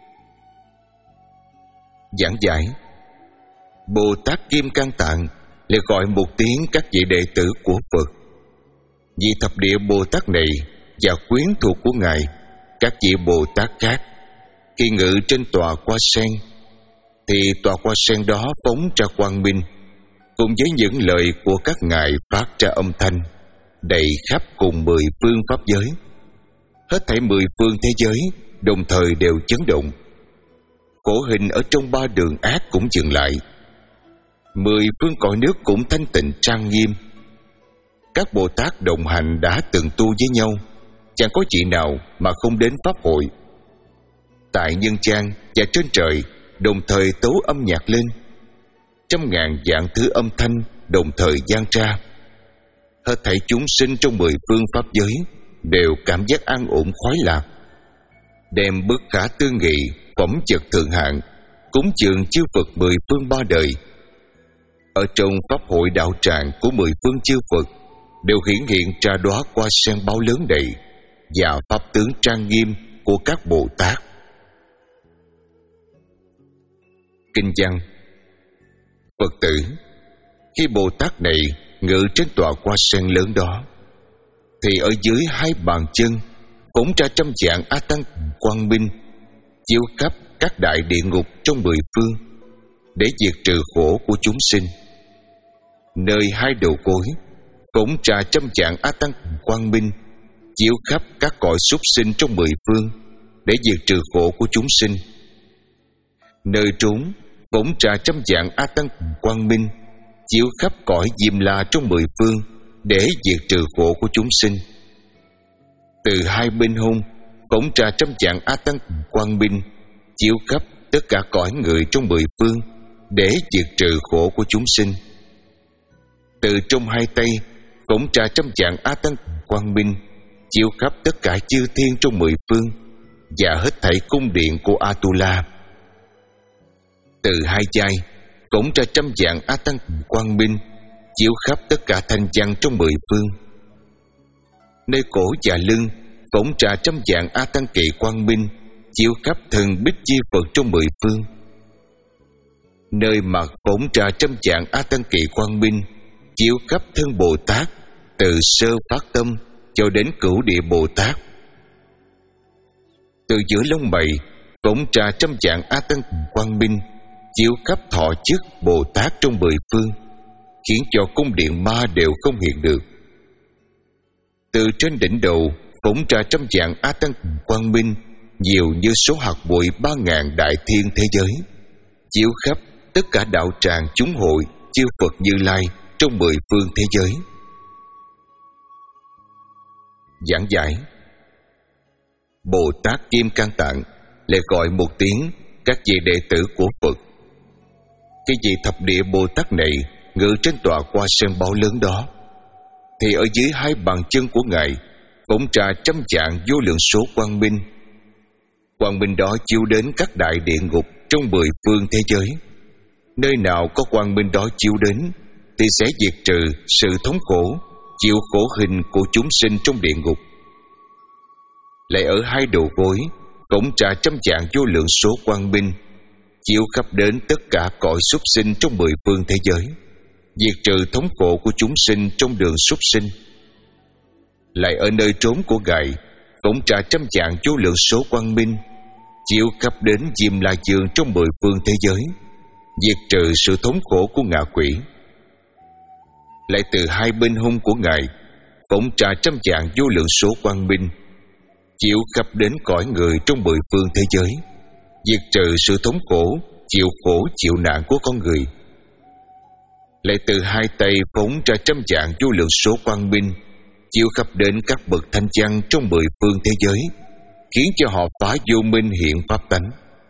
Giảng giải: Bồ Tát Kim Cang Tạng lại gọi một tiếng các vị đệ tử của Phật. Vì thập địa Bồ Tát này và quyến thuộc của Ngài, các vị Bồ Tát khác, khi ngự trên tòa hoa sen, thì tòa hoa sen đó phóng ra quang minh, cùng với những lời của các ngài phát ra âm thanh, đầy khắp cùng mười phương pháp giới. Hết thảy mười phương thế giới đồng thời đều chấn động. Khổ hình ở trong ba đường ác cũng dừng lại. Mười phương cõi nước cũng thanh tịnh trang nghiêm. Các Bồ Tát đồng hành đã từng tu với nhau, chẳng có vị nào mà không đến pháp hội. Tại nhân gian và trên trời đồng thời tấu âm nhạc lên. trăm ngàn vạn thứ âm thanh đồng thời vang ra. Hết thảy chúng sinh trong mười phương pháp giới đều cảm giác an ổn khoái lạc, đem bất khả tư nghị phẩm chất thượng hạng cúng dường chư Phật mười phương ba đời. Ở trong pháp hội đạo tràng của mười phương chư Phật đều hiển hiện ra đóa hoa sen báo lớn đầy và pháp tướng trang nghiêm của các Bồ Tát. Kinh văn: Phật tử, khi Bồ Tát này ngự trên tòa hoa sen lớn đó, thì ở dưới hai bàn chân phóng ra trăm vạn a tăng quang minh, chiếu khắp các đại địa ngục trong mười phương để diệt trừ khổ của chúng sinh. Nơi hai đầu gối phóng ra trăm vạn a tăng quang minh, chiếu khắp các cõi súc sinh trong mười phương để diệt trừ khổ của chúng sinh. Nơi trốn phóng ra trăm vạn a tăng quang minh, chiếu khắp cõi Diêm La trong mười phương để diệt trừ khổ của chúng sinh. Từ hai bên hông phóng ra trăm vạn a tăng quang minh, chiếu khắp tất cả cõi người trong mười phương để diệt trừ khổ của chúng sinh. Từ trong hai tay phóng ra trăm vạn a tăng quang minh, chiếu khắp tất cả chư thiên trong mười phương và hết thảy cung điện của Atula. Từ hai vai phóng ra trăm vạn a tăng quang minh, chiếu khắp tất cả thanh văn trong mười phương. Nơi cổ và lưng phóng ra trăm vạn a tăng kỳ quang minh, chiếu khắp thần bích chi Phật trong mười phương. Nơi mặt phóng ra trăm vạn a tăng kỳ quang minh, chiếu khắp thân Bồ Tát từ sơ phát tâm cho đến cửu địa Bồ Tát. Từ giữa lông mày phóng ra trăm vạn a tăng quang minh, chiếu khắp thọ chức Bồ Tát trong mười phương, khiến cho cung điện ma đều không hiện được. Từ trên đỉnh đầu phóng ra trăm vạn a tăng quang minh, nhiều như số hạt bụi ba ngàn đại thiên thế giới, chiếu khắp tất cả đạo tràng chúng hội chư Phật Như Lai trong mười phương thế giới. Giảng giải: Bồ Tát Kim Cang Tạng lại gọi một tiếng các vị đệ tử của Phật. Cái vị thập địa Bồ Tát này ngự trên tòa hoa sen báo lớn đó, thì ở dưới hai bàn chân của Ngài phóng ra trăm vạn vô lượng số quang minh. Quang minh đó chiếu đến các đại địa ngục trong mười phương thế giới. Nơi nào có quang minh đó chiếu đến thì sẽ diệt trừ sự thống khổ, chịu khổ hình của chúng sinh trong địa ngục. Lại ở hai đầu gối phóng ra trăm vạn vô lượng số quang minh, chiếu khắp đến tất cả cõi súc sinh trong mười phương thế giới, diệt trừ thống khổ của chúng sinh trong đường súc sinh. Lại ở nơi trốn của Ngài phóng ra trăm vạn vô lượng số quang minh, chiếu khắp đến Diêm La Dương trong mười phương thế giới, diệt trừ sự thống khổ của ngạ quỷ. Lại từ hai bên hông của Ngài phóng ra trăm vạn vô lượng số quang minh, chiếu khắp đến cõi người trong mười phương thế giới, diệt trừ sự thống khổ, chịu khổ chịu nạn của con người. Lại từ hai tay phóng ra trăm vạn vô lượng số quang minh, chiếu khắp đến các bậc thanh văn trong mười phương thế giới, khiến cho họ phá vô minh hiện pháp tánh.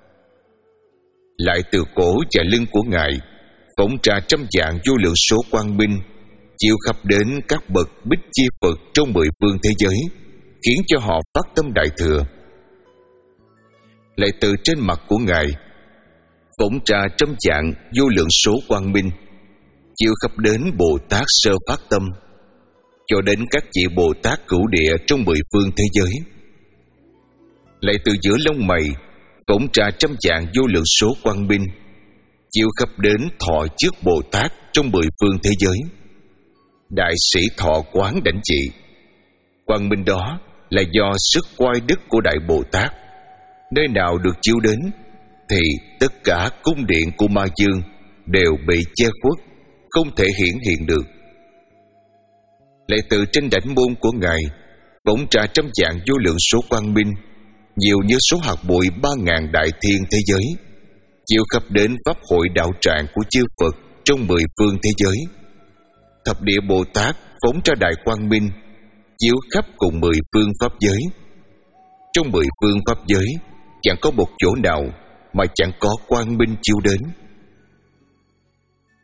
Lại từ cổ và lưng của Ngài phóng ra trăm vạn vô lượng số quang minh, chiếu khắp đến các bậc bích chi Phật trong mười phương thế giới, khiến cho họ phát tâm đại thừa. Lại từ trên mặt của Ngài phóng ra trăm vạn vô lượng số quang minh, chiếu khắp đến Bồ Tát sơ phát tâm cho đến các vị Bồ Tát cửu địa trong mười phương thế giới. Lại từ giữa lông mày phóng ra trăm vạn vô lượng số quang minh, chiếu khắp đến thọ trước Bồ Tát trong mười phương thế giới. Đại sĩ thọ quán đảnh trị. Quang minh đó là do sức oai đức của Đại Bồ Tát. Nơi nào được chiếu đến thì tất cả cung điện của Ma Dương đều bị che khuất, không thể hiển hiện được. Lại từ trên đảnh môn của Ngài phóng ra trăm vạn vô lượng số quang minh, nhiều như số hạt bụi ba ngàn đại thiên thế giới, chiếu khắp đến pháp hội đạo tràng của chư Phật trong mười phương thế giới. Thập địa Bồ Tát phóng ra đại quang minh, chiếu khắp cùng mười phương pháp giới. Trong mười phương pháp giới chẳng có một chỗ nào mà chẳng có quang minh chiếu đến.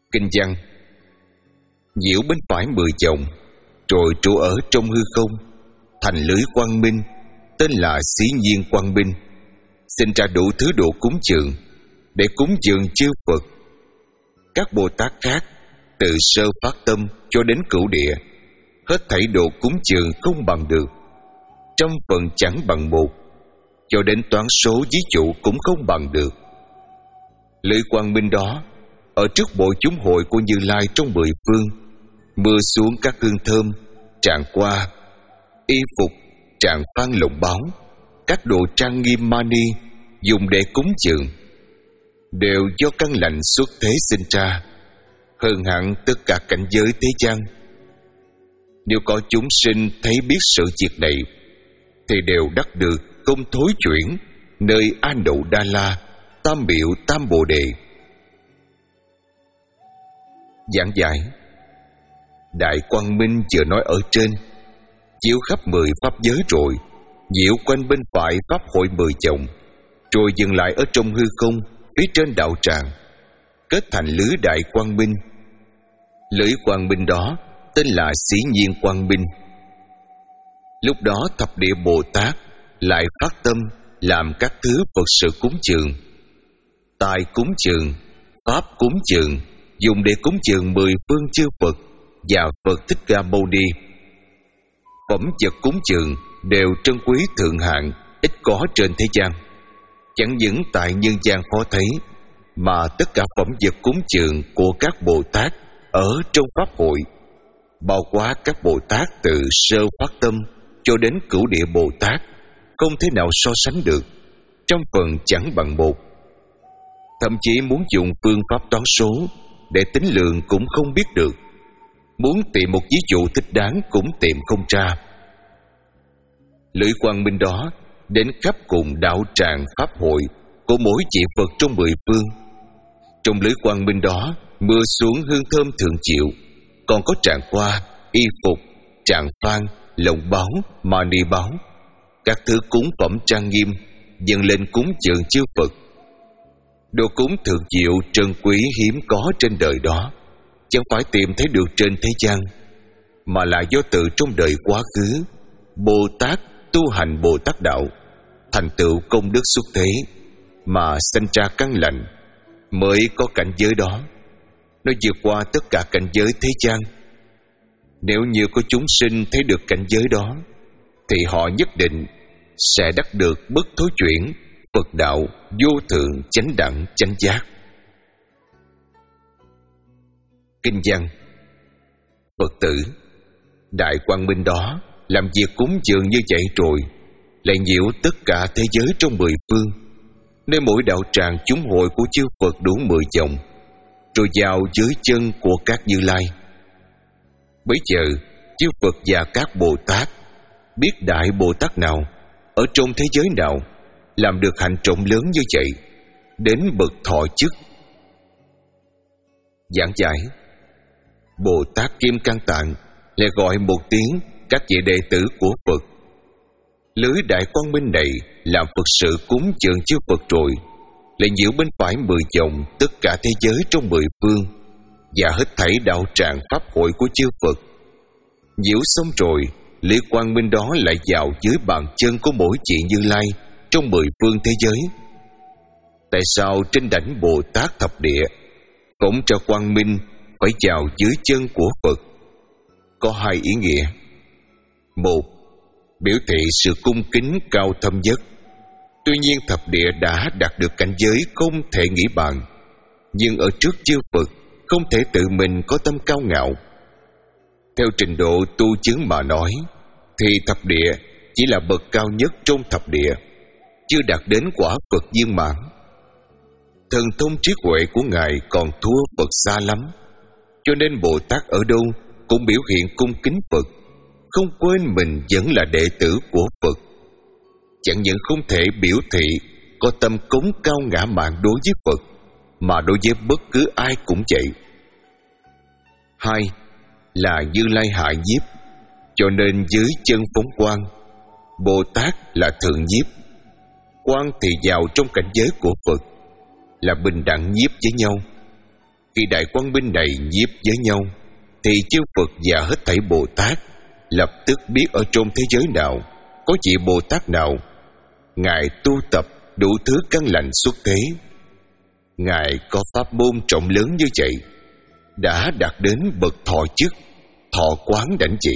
Kinh văn: Diễu bên phải mười chồng, rồi trụ ở trong hư không, thành lưới quang minh, tên là Xí Nhiên Quang Minh, sinh ra đủ thứ đồ cúng dường để cúng dường chư Phật. Các Bồ Tát khác, từ sơ phát tâm cho đến cửu địa, hết thảy đồ cúng dường không bằng được, trăm phần chẳng bằng một, cho đến toán số ví dụ cũng không bằng được. Lưới quang minh đó ở trước bộ chúng hội của Như Lai trong mười phương, mưa xuống các hương thơm, tràng qua, y phục, tràng phan lộng báo, các đồ trang nghiêm mani dùng để cúng dường, đều do căn lành xuất thế sinh ra, hơn hẳn tất cả cảnh giới thế gian. Nếu có chúng sinh thấy biết sự việc này, thì đều đắc được không thối chuyển nơi An Đậu Đa La, Tam Miệu Tam Bồ Đề. Giảng giải: Đại Quang Minh vừa nói ở trên, chiếu khắp mười pháp giới rồi, diễu quanh bên phải pháp hội mười chồng, rồi dừng lại ở trong hư không phía trên đạo tràng, kết thành lưới Đại Quang Minh. Lưới Quang Minh đó tên là Xí Nhiên Quang Minh. Lúc đó thập địa Bồ Tát lại phát tâm làm các thứ Phật sự cúng dường, tài cúng dường, pháp cúng dường, dùng để cúng dường mười phương chư Phật và Phật Thích Ca Mâu Ni. Phẩm vật cúng dường đều trân quý thượng hạng, ít có trên thế gian. Chẳng những tại nhân gian khó thấy, mà tất cả phẩm vật cúng dường của các Bồ Tát ở trong pháp hội, bao quát các Bồ Tát từ sơ phát tâm cho đến cửu địa Bồ Tát, không thể nào so sánh được, trăm phần chẳng bằng một. Thậm chí muốn dùng phương pháp toán số để tính lượng cũng không biết được, muốn tìm một ví dụ thích đáng cũng tìm không ra. Lưỡi quang minh đó đến khắp cùng đạo tràng pháp hội của mỗi vị Phật trong mười phương. Trong lưỡi quang minh đó, mưa xuống hương thơm thượng diệu, còn có tràng hoa, y phục, tràng phan, lồng báo, mani báo, các thứ cúng phẩm trang nghiêm dâng lên cúng dường chư Phật. Đồ cúng thượng diệu trân quý hiếm có trên đời đó, chẳng phải tìm thấy được trên thế gian, mà là do từ trong đời quá khứ Bồ Tát tu hành Bồ Tát đạo, thành tựu công đức xuất thế mà sanh ra căn lành, mới có cảnh giới đó. Nó vượt qua tất cả cảnh giới thế gian. Nếu như có chúng sinh thấy được cảnh giới đó, thì họ nhất định sẽ đắc được bất thối chuyển, Phật đạo vô thượng chánh đẳng chánh giác. Kinh văn: Phật tử, Đại Quang Minh đó làm việc cúng dường như vậy rồi, lại nhiễu tất cả thế giới trong mười phương, nơi mỗi đạo tràng chúng hội của chư Phật đủ mười dòng, rồi vào dưới chân của các Như Lai. Bấy giờ chư Phật và các Bồ Tát biết Đại Bồ Tát nào ở trong thế giới nào làm được hạnh trọng lớn như vậy, đến bậc thọ chức. Giảng giải: Bồ Tát Kim Cang Tạng lại gọi một tiếng các vị đệ tử của Phật. Lưới Đại Quang Minh này làm Phật sự cúng dường chư Phật rồi, lại nhiễu bên phải mười vòng tất cả thế giới trong mười phương và hết thảy đạo tràng pháp hội của chư Phật. Nhiễu xong rồi, lưới quang minh đó lại vào dưới bàn chân của mỗi vị Như Lai trong mười phương thế giới. Tại sao trên đảnh Bồ Tát thập địa phóng ra quang minh phải vào dưới chân của Phật? Có hai ý nghĩa. Một, biểu thị sự cung kính cao thâm nhất. Tuy nhiên thập địa đã đạt được cảnh giới không thể nghĩ bàn, nhưng ở trước chư Phật không thể tự mình có tâm cao ngạo. Theo trình độ tu chứng mà nói, thì thập địa chỉ là bậc cao nhất trong thập địa, chưa đạt đến quả Phật viên mãn. Thần thông trí huệ của Ngài còn thua Phật xa lắm, cho nên Bồ Tát ở đâu cũng biểu hiện cung kính Phật, không quên mình vẫn là đệ tử của Phật. Chẳng những không thể biểu thị có tâm cống cao ngã mạn đối với Phật, mà đối với bất cứ ai cũng vậy. Hai là Như Lai hạ nhiếp, cho nên dưới chân phóng quang. Bồ Tát là thượng nhiếp, quang thì vào trong cảnh giới của Phật, là bình đẳng nhiếp với nhau. Khi đại quang minh này nhiếp với nhau, thì chư Phật và hết thảy Bồ Tát lập tức biết ở trong thế giới nào có vị Bồ Tát nào Ngài tu tập đủ thứ căn lành xuất thế. Ngài có pháp môn trọng lớn như vậy, đã đạt đến bậc thọ chức, thọ quán đảnh trị.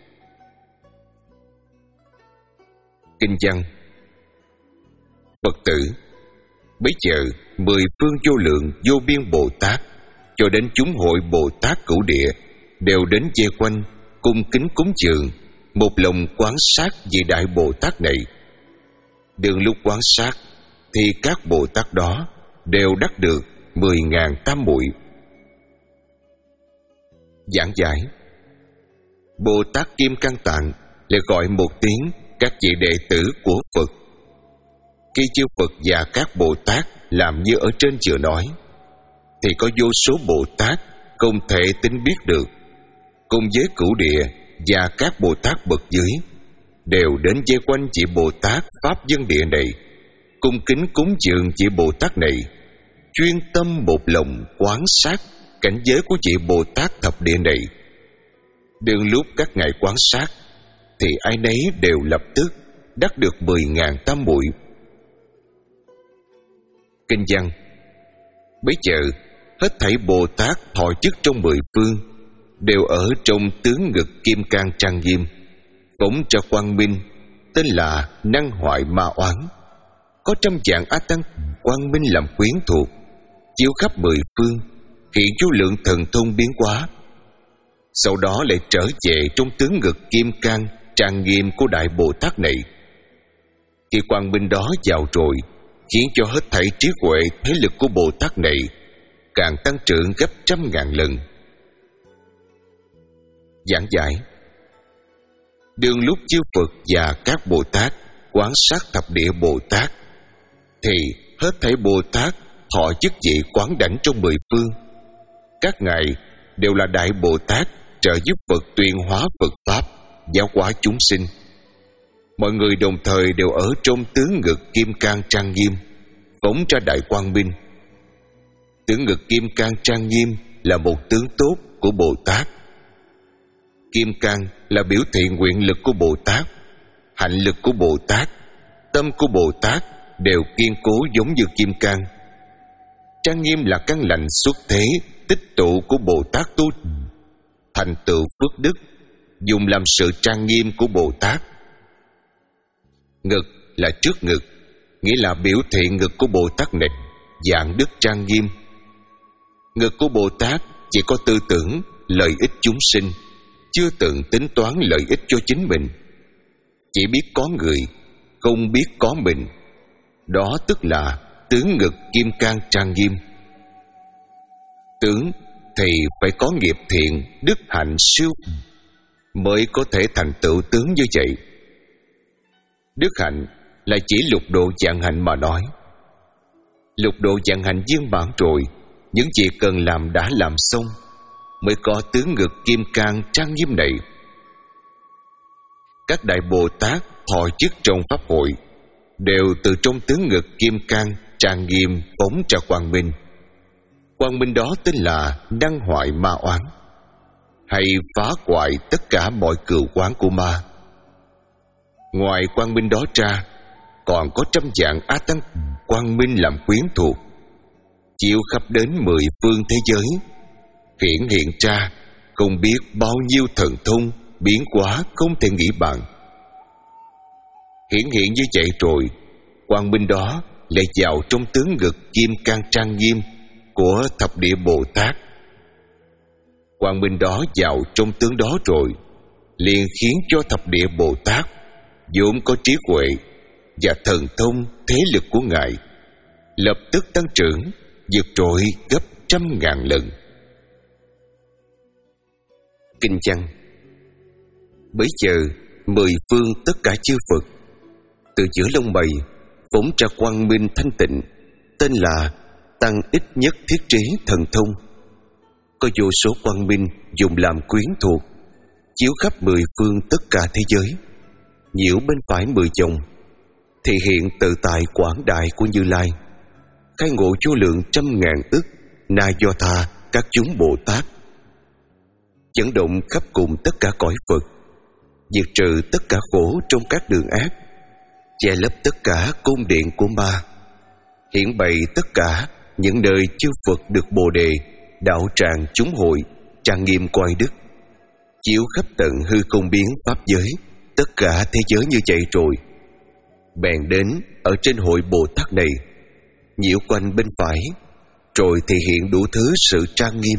Kinh văn: Phật tử, bấy giờ mười phương vô lượng vô biên Bồ Tát cho đến chúng hội Bồ Tát cửu địa đều đến vây quanh, cung kính cúng dường, một lòng quán sát vị đại Bồ Tát này. Đường lúc quán sát thì các Bồ Tát đó đều đắc được mười ngàn tam muội. Giảng giải: Bồ Tát Kim Cang Tạng lại gọi một tiếng các vị đệ tử của Phật. Khi chư Phật và các Bồ Tát làm như ở trên vừa nói, thì có vô số Bồ Tát không thể tính biết được, cùng với cửu địa và các Bồ Tát bậc dưới đều đến vây quanh vị Bồ Tát Pháp Dân Địa này, cung kính cúng dường vị Bồ Tát này, chuyên tâm một lòng quán sát cảnh giới của vị Bồ Tát thập địa này. Đương lúc các ngài quán sát, thì ai nấy đều lập tức đắc được mười ngàn tam muội. Kinh văn: Bấy giờ hết thảy Bồ Tát thọ chức trong mười phương đều ở trong tướng ngực kim cang trang nghiêm, phóng ra quang minh, tên là năng hoại ma oán. Có trăm vạn a tăng quang minh làm quyến thuộc, chiếu khắp mười phương, hiện vô lượng thần thông biến hóa. Sau đó lại trở về trong tướng ngực kim cang trang nghiêm của đại Bồ Tát này. Khi quang minh đó vào rồi, khiến cho hết thảy trí huệ thế lực của Bồ Tát này càng tăng trưởng gấp trăm ngàn lần. Giảng giải: Đương lúc chư Phật và các Bồ Tát quán sát thập địa Bồ Tát, thì hết thảy Bồ Tát thọ chức vị quán đảnh trong mười phương. Các ngài đều là đại Bồ Tát trợ giúp Phật tuyên hóa Phật Pháp, giáo hóa chúng sinh. Mọi người đồng thời đều ở trong tướng ngực kim cang trang nghiêm, phóng ra đại quang minh. Tướng ngực kim cang trang nghiêm là một tướng tốt của Bồ Tát. Kim cang là biểu thị nguyện lực của Bồ Tát, hạnh lực của Bồ Tát, tâm của Bồ Tát đều kiên cố giống như kim cang. Trang nghiêm là căn lành xuất thế tích tụ của Bồ Tát tu thành tựu phước đức, dùng làm sự trang nghiêm của Bồ Tát. Ngực là trước ngực, nghĩa là biểu thị ngực của Bồ Tát này dạng đức trang nghiêm. Ngực của Bồ Tát chỉ có tư tưởng lợi ích chúng sinh, chưa từng tính toán lợi ích cho chính mình. Chỉ biết có người, không biết có mình. Đó tức là tướng ngực kim cang trang nghiêm. Tướng thì phải có nghiệp thiện, đức hạnh siêu mới có thể thành tựu tướng như vậy. Đức hạnh là chỉ lục độ vạn hạnh mà nói. Lục độ vạn hạnh viên mãn rồi, những gì cần làm đã làm xong, mới có tướng ngực kim cang trang nghiêm này. Các đại Bồ Tát thọ chức trong pháp hội đều từ trong tướng ngực kim cang trang nghiêm phóng ra quang minh. Quang minh đó tên là năng hoại ma oán, hay phá hoại tất cả mọi cừu oán của ma. Ngoài quang minh đó ra, còn có trăm vạn a tăng quang minh làm quyến thuộc, chiếu khắp đến mười phương thế giới, hiển hiện ra không biết bao nhiêu thần thông biến hóa không thể nghĩ bàn. Hiển hiện như vậy rồi, quang minh đó lại vào trong tướng ngực kim cang trang nghiêm của thập địa Bồ Tát. Quang minh đó vào trong tướng đó rồi, liền khiến cho thập địa Bồ Tát vốn có trí huệ và thần thông thế lực của ngài lập tức tăng trưởng vượt trội gấp trăm ngàn lần. Kinh văn: Bấy giờ mười phương tất cả chư Phật từ giữa lông mày phóng ra quang minh thanh tịnh, tên là tăng ít nhất thiết trí thần thông. Có vô số quang minh dùng làm quyến thuộc, chiếu khắp mười phương tất cả thế giới. Nhiễu bên phải mười dòng, thì hiện tự tại quảng đại của Như Lai, khai ngộ vô lượng trăm ngàn ức na do tha các chúng Bồ Tát, chấn động khắp cùng tất cả cõi Phật, diệt trừ tất cả khổ trong các đường ác, che lấp tất cả cung điện của ma, hiển bày tất cả những nơi chư Phật được Bồ Đề, đạo tràng chúng hội, trang nghiêm quay đức, chiếu khắp tận hư không biến pháp giới, tất cả thế giới như vậy rồi. Bèn đến ở trên hội Bồ Tát này, nhiễu quanh bên phải, rồi thì hiện đủ thứ sự trang nghiêm.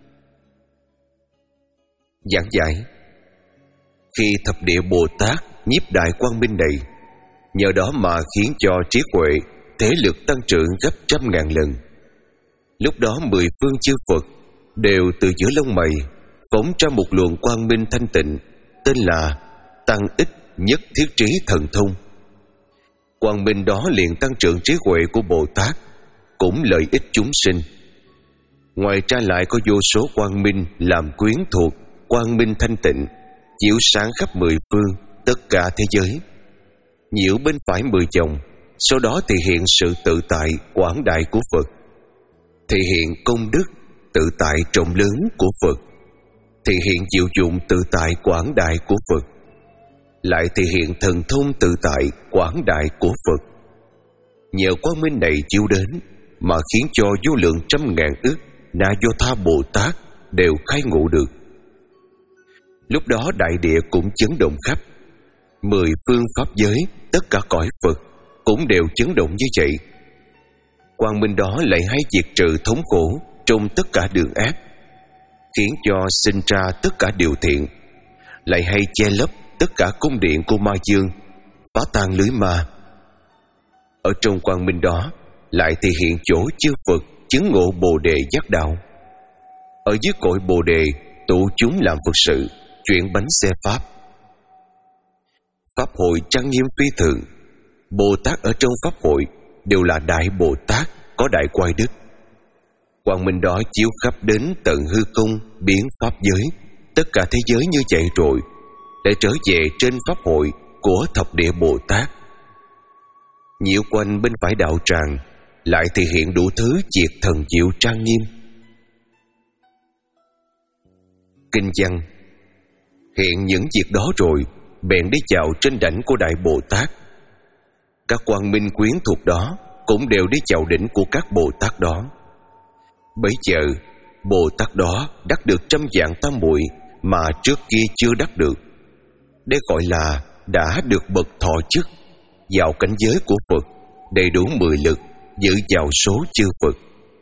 Giảng giải: khi thập địa Bồ Tát nhiếp đại quang minh này, nhờ đó mà khiến cho trí huệ, thế lực tăng trưởng gấp trăm ngàn lần. Lúc đó mười phương chư Phật đều từ giữa lông mày phóng ra một luồng quang minh thanh tịnh, tên là Tăng Ích Nhất Thiết Trí Thần Thông. Quang minh đó liền tăng trưởng trí huệ của Bồ Tát, cũng lợi ích chúng sinh. Ngoài ra lại có vô số quang minh làm quyến thuộc quang minh thanh tịnh, chiếu sáng khắp mười phương tất cả thế giới. Nhiễu bên phải mười vòng, sau đó thì hiện sự tự tại quảng đại của Phật, thì hiện công đức tự tại rộng lớn của Phật, thì hiện diệu dụng tự tại quảng đại của Phật, lại thì hiện thần thông tự tại quảng đại của Phật. Nhờ quang minh này chiếu đến mà khiến cho vô lượng trăm ngàn ức Na Do Tha Bồ Tát đều khai ngộ được. Lúc đó đại địa cũng chấn động khắp, mười phương pháp giới, tất cả cõi Phật cũng đều chấn động như vậy. Quang minh đó lại hay diệt trừ thống khổ trong tất cả đường ác, khiến cho sinh ra tất cả điều thiện, lại hay che lấp tất cả cung điện của ma dương, phá tan lưới ma. Ở trong quang minh đó lại thể hiện chỗ chư Phật chứng ngộ Bồ Đề giác đạo. Ở dưới cội Bồ Đề tụ chúng làm Phật sự, chuyển bánh xe pháp. Pháp hội trang nghiêm phi thường. Bồ Tát ở trong pháp hội đều là đại Bồ Tát có đại quay đức. Quang minh đó chiếu khắp đến tận hư không biến pháp giới, tất cả thế giới như vậy rồi để trở về trên pháp hội của thập địa Bồ Tát. Nhiễu quanh bên phải đạo tràng lại thể hiện đủ thứ diệt thần diệu trang nghiêm. Kinh văn: hiện những việc đó rồi, bèn đi chào trên đảnh của đại Bồ Tát. Các quang minh quyến thuộc đó cũng đều đi chào đỉnh của các Bồ Tát đó. Bấy giờ Bồ Tát đó đắc được trăm vạn tam muội mà trước kia chưa đắc được. Đây gọi là đã được bậc thọ chức, vào cảnh giới của Phật, đầy đủ mười lực dự vào số chư Phật.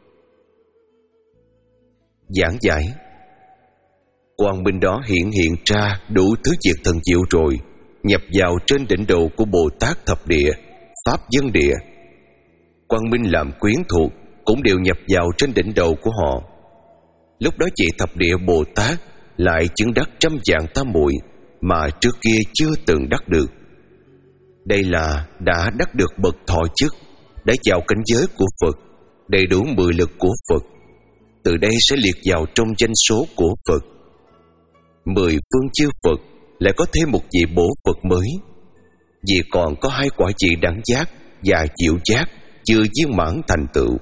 Giảng giải: quang minh đó hiện hiện ra đủ thứ việc thần diệu rồi, nhập vào trên đỉnh đầu của Bồ Tát thập địa, pháp dân địa. Quang minh làm quyến thuộc cũng đều nhập vào trên đỉnh đầu của họ. Lúc đó vị thập địa Bồ Tát lại chứng đắc trăm vạn tam muội mà trước kia chưa từng đắc được. Đây là đã đắc được bậc thọ chức, đã vào cảnh giới của Phật, đầy đủ mười lực của Phật. Từ đây sẽ liệt vào trong danh số của Phật. Mười phương chư Phật lại có thêm một vị bổ Phật mới, vì còn có hai quả vị đẳng giác và diệu giác chưa viên mãn thành tựu.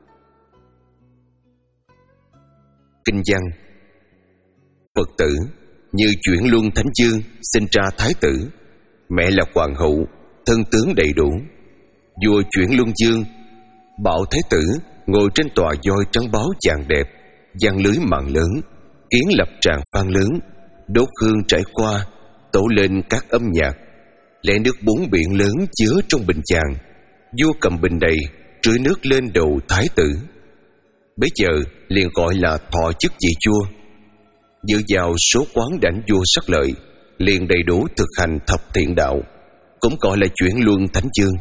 Kinh văn: Phật tử như Chuyển Luân Thánh Dương sinh ra thái tử, mẹ là hoàng hậu, thân tướng đầy đủ. Vua Chuyển Luân Dương bảo thái tử ngồi trên tòa voi trắng báo vàng đẹp, giăng lưới màn lớn, kiến lập tràng phan lớn, đốt hương trải qua, tổ lên các âm nhạc, lẽ nước bốn biển lớn chứa trong bình tràng. Vua cầm bình đầy trưới nước lên đầu thái tử. Bấy giờ liền gọi là thọ chức vị vua. Dựa vào số quán đảnh vua sắc lợi, liền đầy đủ thực hành thập thiện đạo, cũng gọi là Chuyển Luân Thánh Dương.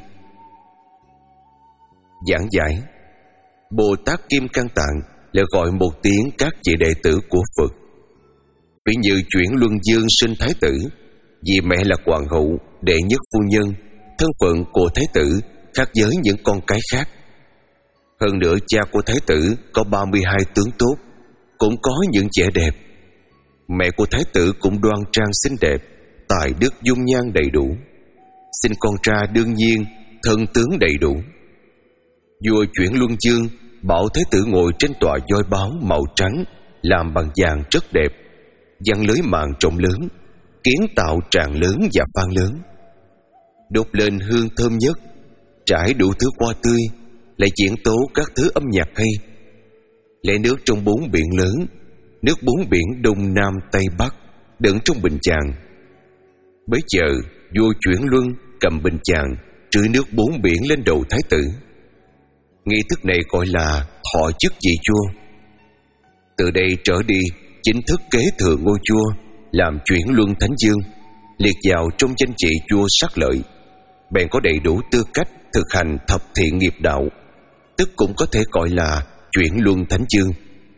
Giảng giải: Bồ Tát Kim Cang Tạng lại gọi một tiếng các vị đệ tử của Phật. Ví như Chuyển Luân Dương sinh thái tử, vì mẹ là hoàng hậu, đệ nhất phu nhân, thân phận của thái tử khác với những con cái khác. Hơn nữa cha của thái tử có ba mươi hai tướng tốt, cũng có những vẻ đẹp. Mẹ của thái tử cũng đoan trang xinh đẹp, tài đức dung nhan đầy đủ. Sinh con ra đương nhiên thân tướng đầy đủ. Vua Chuyển Luân Dương bảo Thái tử ngồi trên tòa voi báo màu trắng làm bằng vàng rất đẹp, giăng lưới màng rộng lớn, kiến tạo tràng lớn và phan lớn, đốt lên hương thơm nhất, trải đủ thứ hoa tươi, lại diễn tấu các thứ âm nhạc hay. Lấy nước trong bốn biển lớn, nước bốn biển đông nam tây bắc, đựng trong bình tràng. Bấy giờ vua Chuyển Luân cầm bình tràng trưới nước bốn biển lên đầu thái tử. Nghi thức này gọi là thọ chức vị vua. Từ đây trở đi, chính thức kế thừa ngôi vua, làm Chuyển Luân Thánh Dương, liệt vào trong danh trị vua Sắc Lợi, bèn có đầy đủ tư cách thực hành thập thiện nghiệp đạo, tức cũng có thể gọi là Chuyển Luân Thánh Dương.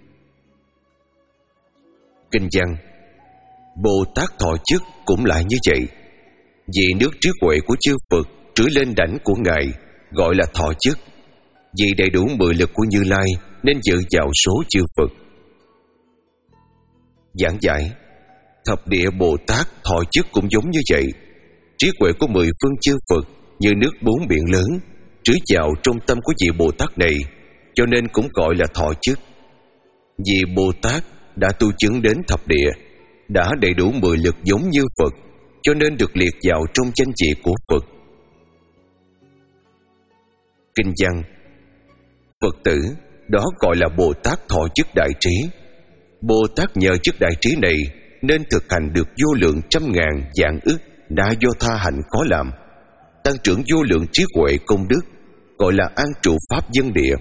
Kinh văn: Bồ Tát thọ chức cũng lại như vậy. Vì nước trí huệ của chư Phật trưới lên đảnh của Ngài gọi là thọ chức. Vì đầy đủ mười lực của Như Lai nên dự vào số chư Phật. Giảng giải: Thập địa Bồ Tát thọ chức cũng giống như vậy. Trí huệ của mười phương chư Phật như nước bốn biển lớn trưới vào trong tâm của vị Bồ Tát này, cho nên cũng gọi là thọ chức. Vì Bồ Tát đã tu chứng đến thập địa, đã đầy đủ mười lực giống như Phật, cho nên được liệt vào trong danh trị của Phật. Kinh văn: Phật tử, đó gọi là Bồ Tát thọ chức đại trí. Bồ Tát nhờ chức đại trí này nên thực hành được vô lượng trăm ngàn vạn ức đã do tha hạnh khó làm, tăng trưởng vô lượng trí huệ công đức, gọi là an trụ pháp dân địa.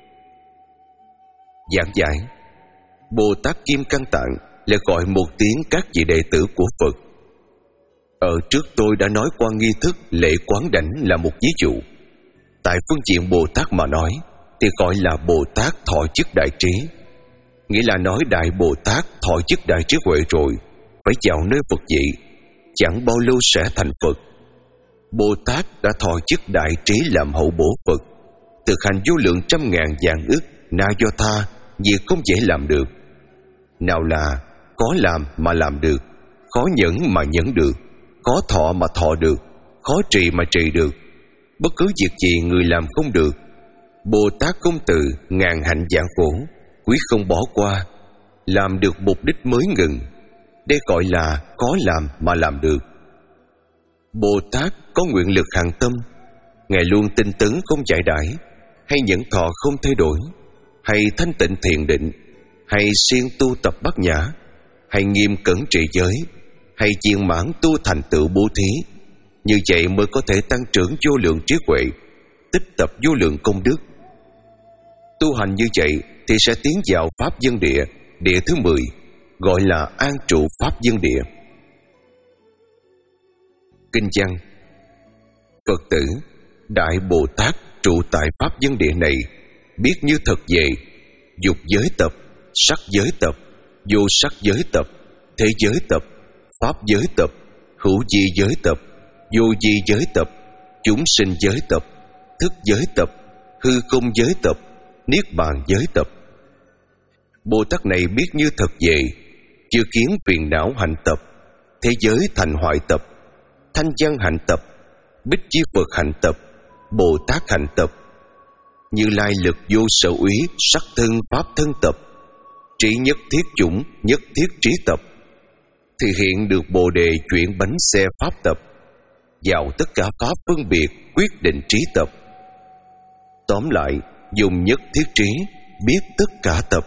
Giảng giải: Bồ Tát Kim Cang Tạng là gọi một tiếng các vị đệ tử của Phật. Ở trước tôi đã nói qua nghi thức lễ quán đảnh là một ví dụ. Tại phương diện Bồ Tát mà nói thì gọi là Bồ Tát thọ chức đại trí, nghĩa là nói Đại Bồ Tát thọ chức đại trí huệ rồi phải vào nơi Phật vị, chẳng bao lâu sẽ thành Phật. Bồ Tát đã thọ chức đại trí làm hậu bổ Phật, thực hành vô lượng trăm ngàn vạn ức na do tha, việc không dễ làm được. Nào là khó làm mà làm được, khó nhẫn mà nhẫn được, khó thọ mà thọ được, khó trì mà trì được. Bất cứ việc gì người làm không được, Bồ Tát không từ ngàn hạnh vạn khổ, quyết không bỏ qua, làm được mục đích mới ngừng. Đây gọi là khó làm mà làm được. Bồ Tát có nguyện lực hàng tâm, Ngài luôn tinh tấn không giải đãi, hay nhẫn thọ không thay đổi, hay thanh tịnh thiền định, hay siêng tu tập bát nhã, hay nghiêm cẩn trì giới, hay viên mãn tu thành tựu bố thí. Như vậy mới có thể tăng trưởng vô lượng trí huệ, tích tập vô lượng công đức. Tu hành như vậy thì sẽ tiến vào pháp dân địa, địa thứ mười, gọi là an trụ pháp dân địa. Kinh văn: Phật tử, Đại Bồ Tát trụ tại pháp dân địa này, biết như thật về dục giới tập, sắc giới tập, vô sắc giới tập, thế giới tập, pháp giới tập, hữu vi giới tập, vô vi giới tập, chúng sinh giới tập, thức giới tập, hư không giới tập, niết bàn giới tập. Bồ Tát này biết như thật về chư kiến phiền não hành tập, thế giới thành hoại tập, thanh văn hành tập, bích chi Phật hành tập, Bồ Tát hành tập, Như Lai lực vô sở úy sắc thân pháp thân tập, trí nhất thiết chủng nhất thiết trí tập, thì hiện được Bồ đề chuyển bánh xe pháp tập, vào tất cả pháp phân biệt quyết định trí tập. Tóm lại, dùng nhất thiết trí biết tất cả tập.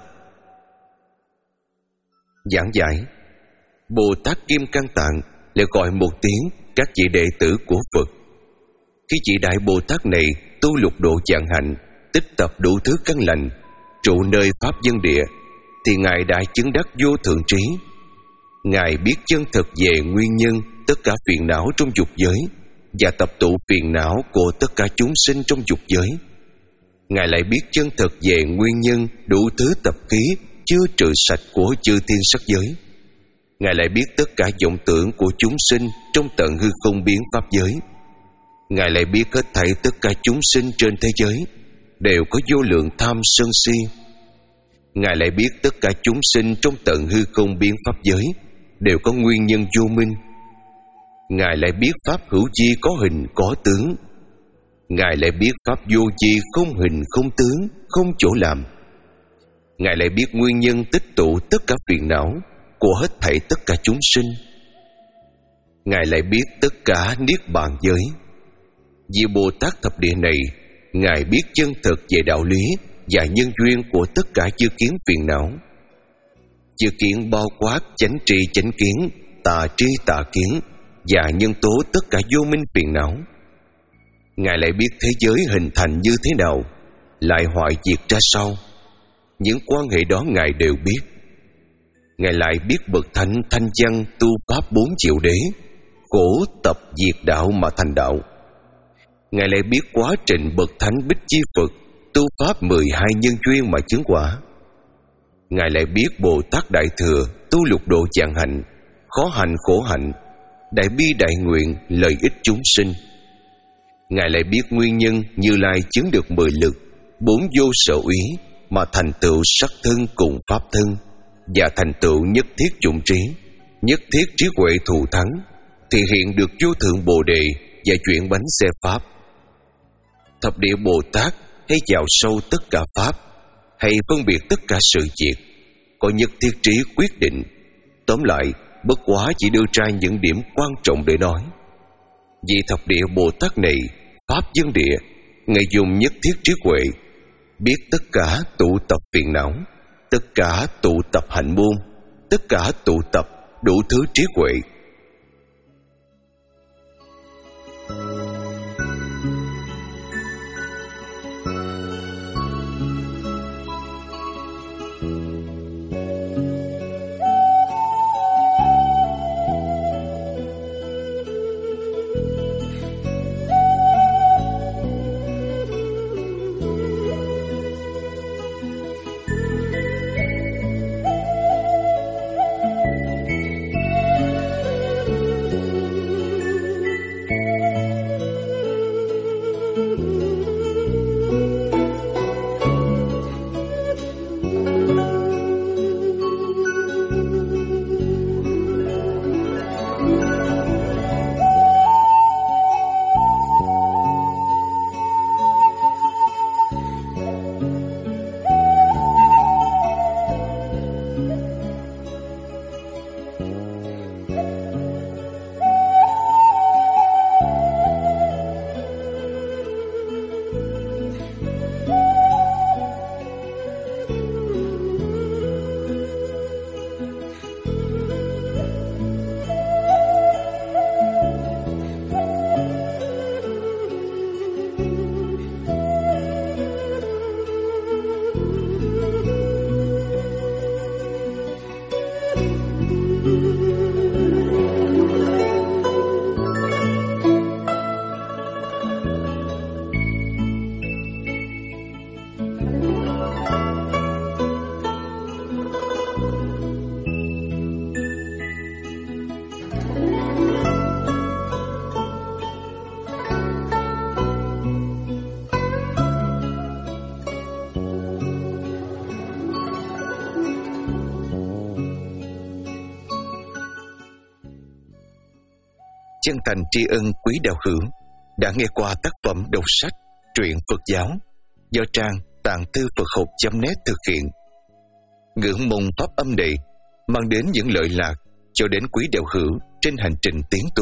Giảng giải: Bồ Tát Kim Cang Tạng lại gọi một tiếng các vị đệ tử của Phật. Khi vị Đại Bồ Tát này tu lục độ vạn hạnh, tích tập đủ thứ căn lành, trụ nơi pháp dân địa, thì Ngài đã chứng đắc vô thượng trí. Ngài biết chân thực về nguyên nhân tất cả phiền não trong dục giới và tập tụ phiền não của tất cả chúng sinh trong dục giới. Ngài lại biết chân thực về nguyên nhân đủ thứ tập khí chưa trừ sạch của chư thiên sắc giới. Ngài lại biết tất cả vọng tưởng của chúng sinh trong tận hư không biến pháp giới. Ngài lại biết hết thảy tất cả chúng sinh trên thế giới đều có vô lượng tham sân si. Ngài lại biết tất cả chúng sinh trong tận hư không biến pháp giới đều có nguyên nhân vô minh. Ngài lại biết pháp hữu vi có hình có tướng. Ngài lại biết pháp vô vi, không hình không tướng, không chỗ làm. Ngài lại biết nguyên nhân tích tụ tất cả phiền não của hết thảy tất cả chúng sinh. Ngài lại biết tất cả niết bàn giới. Vì Bồ Tát thập địa này, Ngài biết chân thực về đạo lý và nhân duyên của tất cả chư kiến phiền não. Chư kiến bao quát chánh tri chánh kiến, tà tri tà kiến và nhân tố tất cả vô minh phiền não. Ngài lại biết thế giới hình thành như thế nào, lại hoại diệt ra sao. Những quan hệ đó Ngài đều biết. Ngài lại biết bậc thánh thanh văn tu pháp bốn triệu đế, khổ tập diệt đạo mà thành đạo. Ngài lại biết quá trình bậc thánh Bích Chi Phật tu pháp mười hai nhân duyên mà chứng quả. Ngài lại biết Bồ Tát Đại Thừa tu lục độ vạn hạnh, khó hành khổ hạnh, đại bi đại nguyện, lợi ích chúng sinh. Ngài lại biết nguyên nhân Như Lai chứng được mười lực, bốn vô sở úy mà thành tựu sắc thân cùng pháp thân, và thành tựu nhất thiết chủng trí, nhất thiết trí huệ thù thắng, thì hiện được vô thượng Bồ Đề và chuyển bánh xe pháp. Thập địa Bồ Tát hay vào sâu tất cả pháp, hay phân biệt tất cả sự việc, có nhất thiết trí quyết định. Tóm lại, bất quá chỉ đưa ra những điểm quan trọng để nói. Vì thập địa Bồ Tát này, pháp dân địa, Ngài dùng nhất thiết trí huệ, biết tất cả tụ tập phiền não, tất cả tụ tập hạnh môn, tất cả tụ tập đủ thứ trí huệ. Chân thành tri ân quý đạo hữu đã nghe qua tác phẩm đọc sách truyện Phật giáo do trang tạng thư Phật học chấm net thực hiện. Ngưỡng mong pháp âm này mang đến những lợi lạc cho đến quý đạo hữu trên hành trình tiến tu.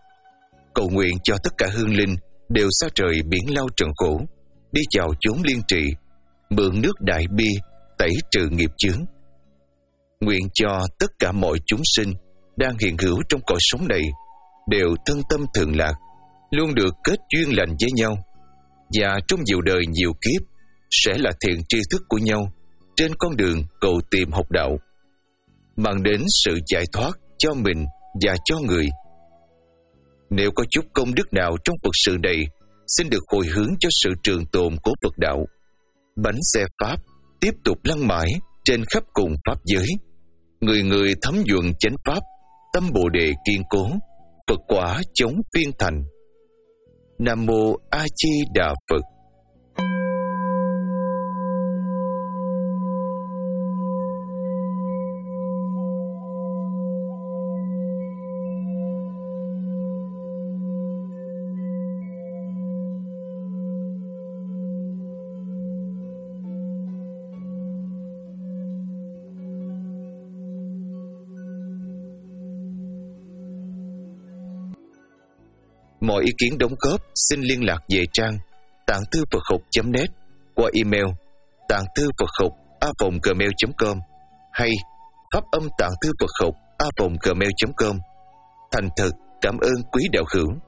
Cầu nguyện cho tất cả hương linh đều xa trời biển lao trần khổ, đi vào chốn liên trì, mượn nước đại bi tẩy trừ nghiệp chướng. Nguyện cho tất cả mọi chúng sinh đang hiện hữu trong cõi sống này đều thân tâm thường lạc, luôn được kết duyên lành với nhau, và trong nhiều đời nhiều kiếp sẽ là thiện tri thức của nhau trên con đường cầu tìm học đạo, mang đến sự giải thoát cho mình và cho người. Nếu có chút công đức nào trong Phật sự này, xin được hồi hướng cho sự trường tồn của Phật đạo. Bánh xe Pháp tiếp tục lăn mãi trên khắp cùng Pháp giới. Người người thấm nhuận chánh Pháp, tâm Bồ Đề kiên cố, Phật quả chống phiên thành. Nam Mô A Di Đà Phật. Mọi ý kiến đóng góp xin liên lạc về trang tạng thư Phật học chấm net qua email tạng thư Phật học a vòng gmail chấm com hay pháp âm tạng thư Phật học a vòng gmail chấm com. Thành thật cảm ơn quý đạo hữu.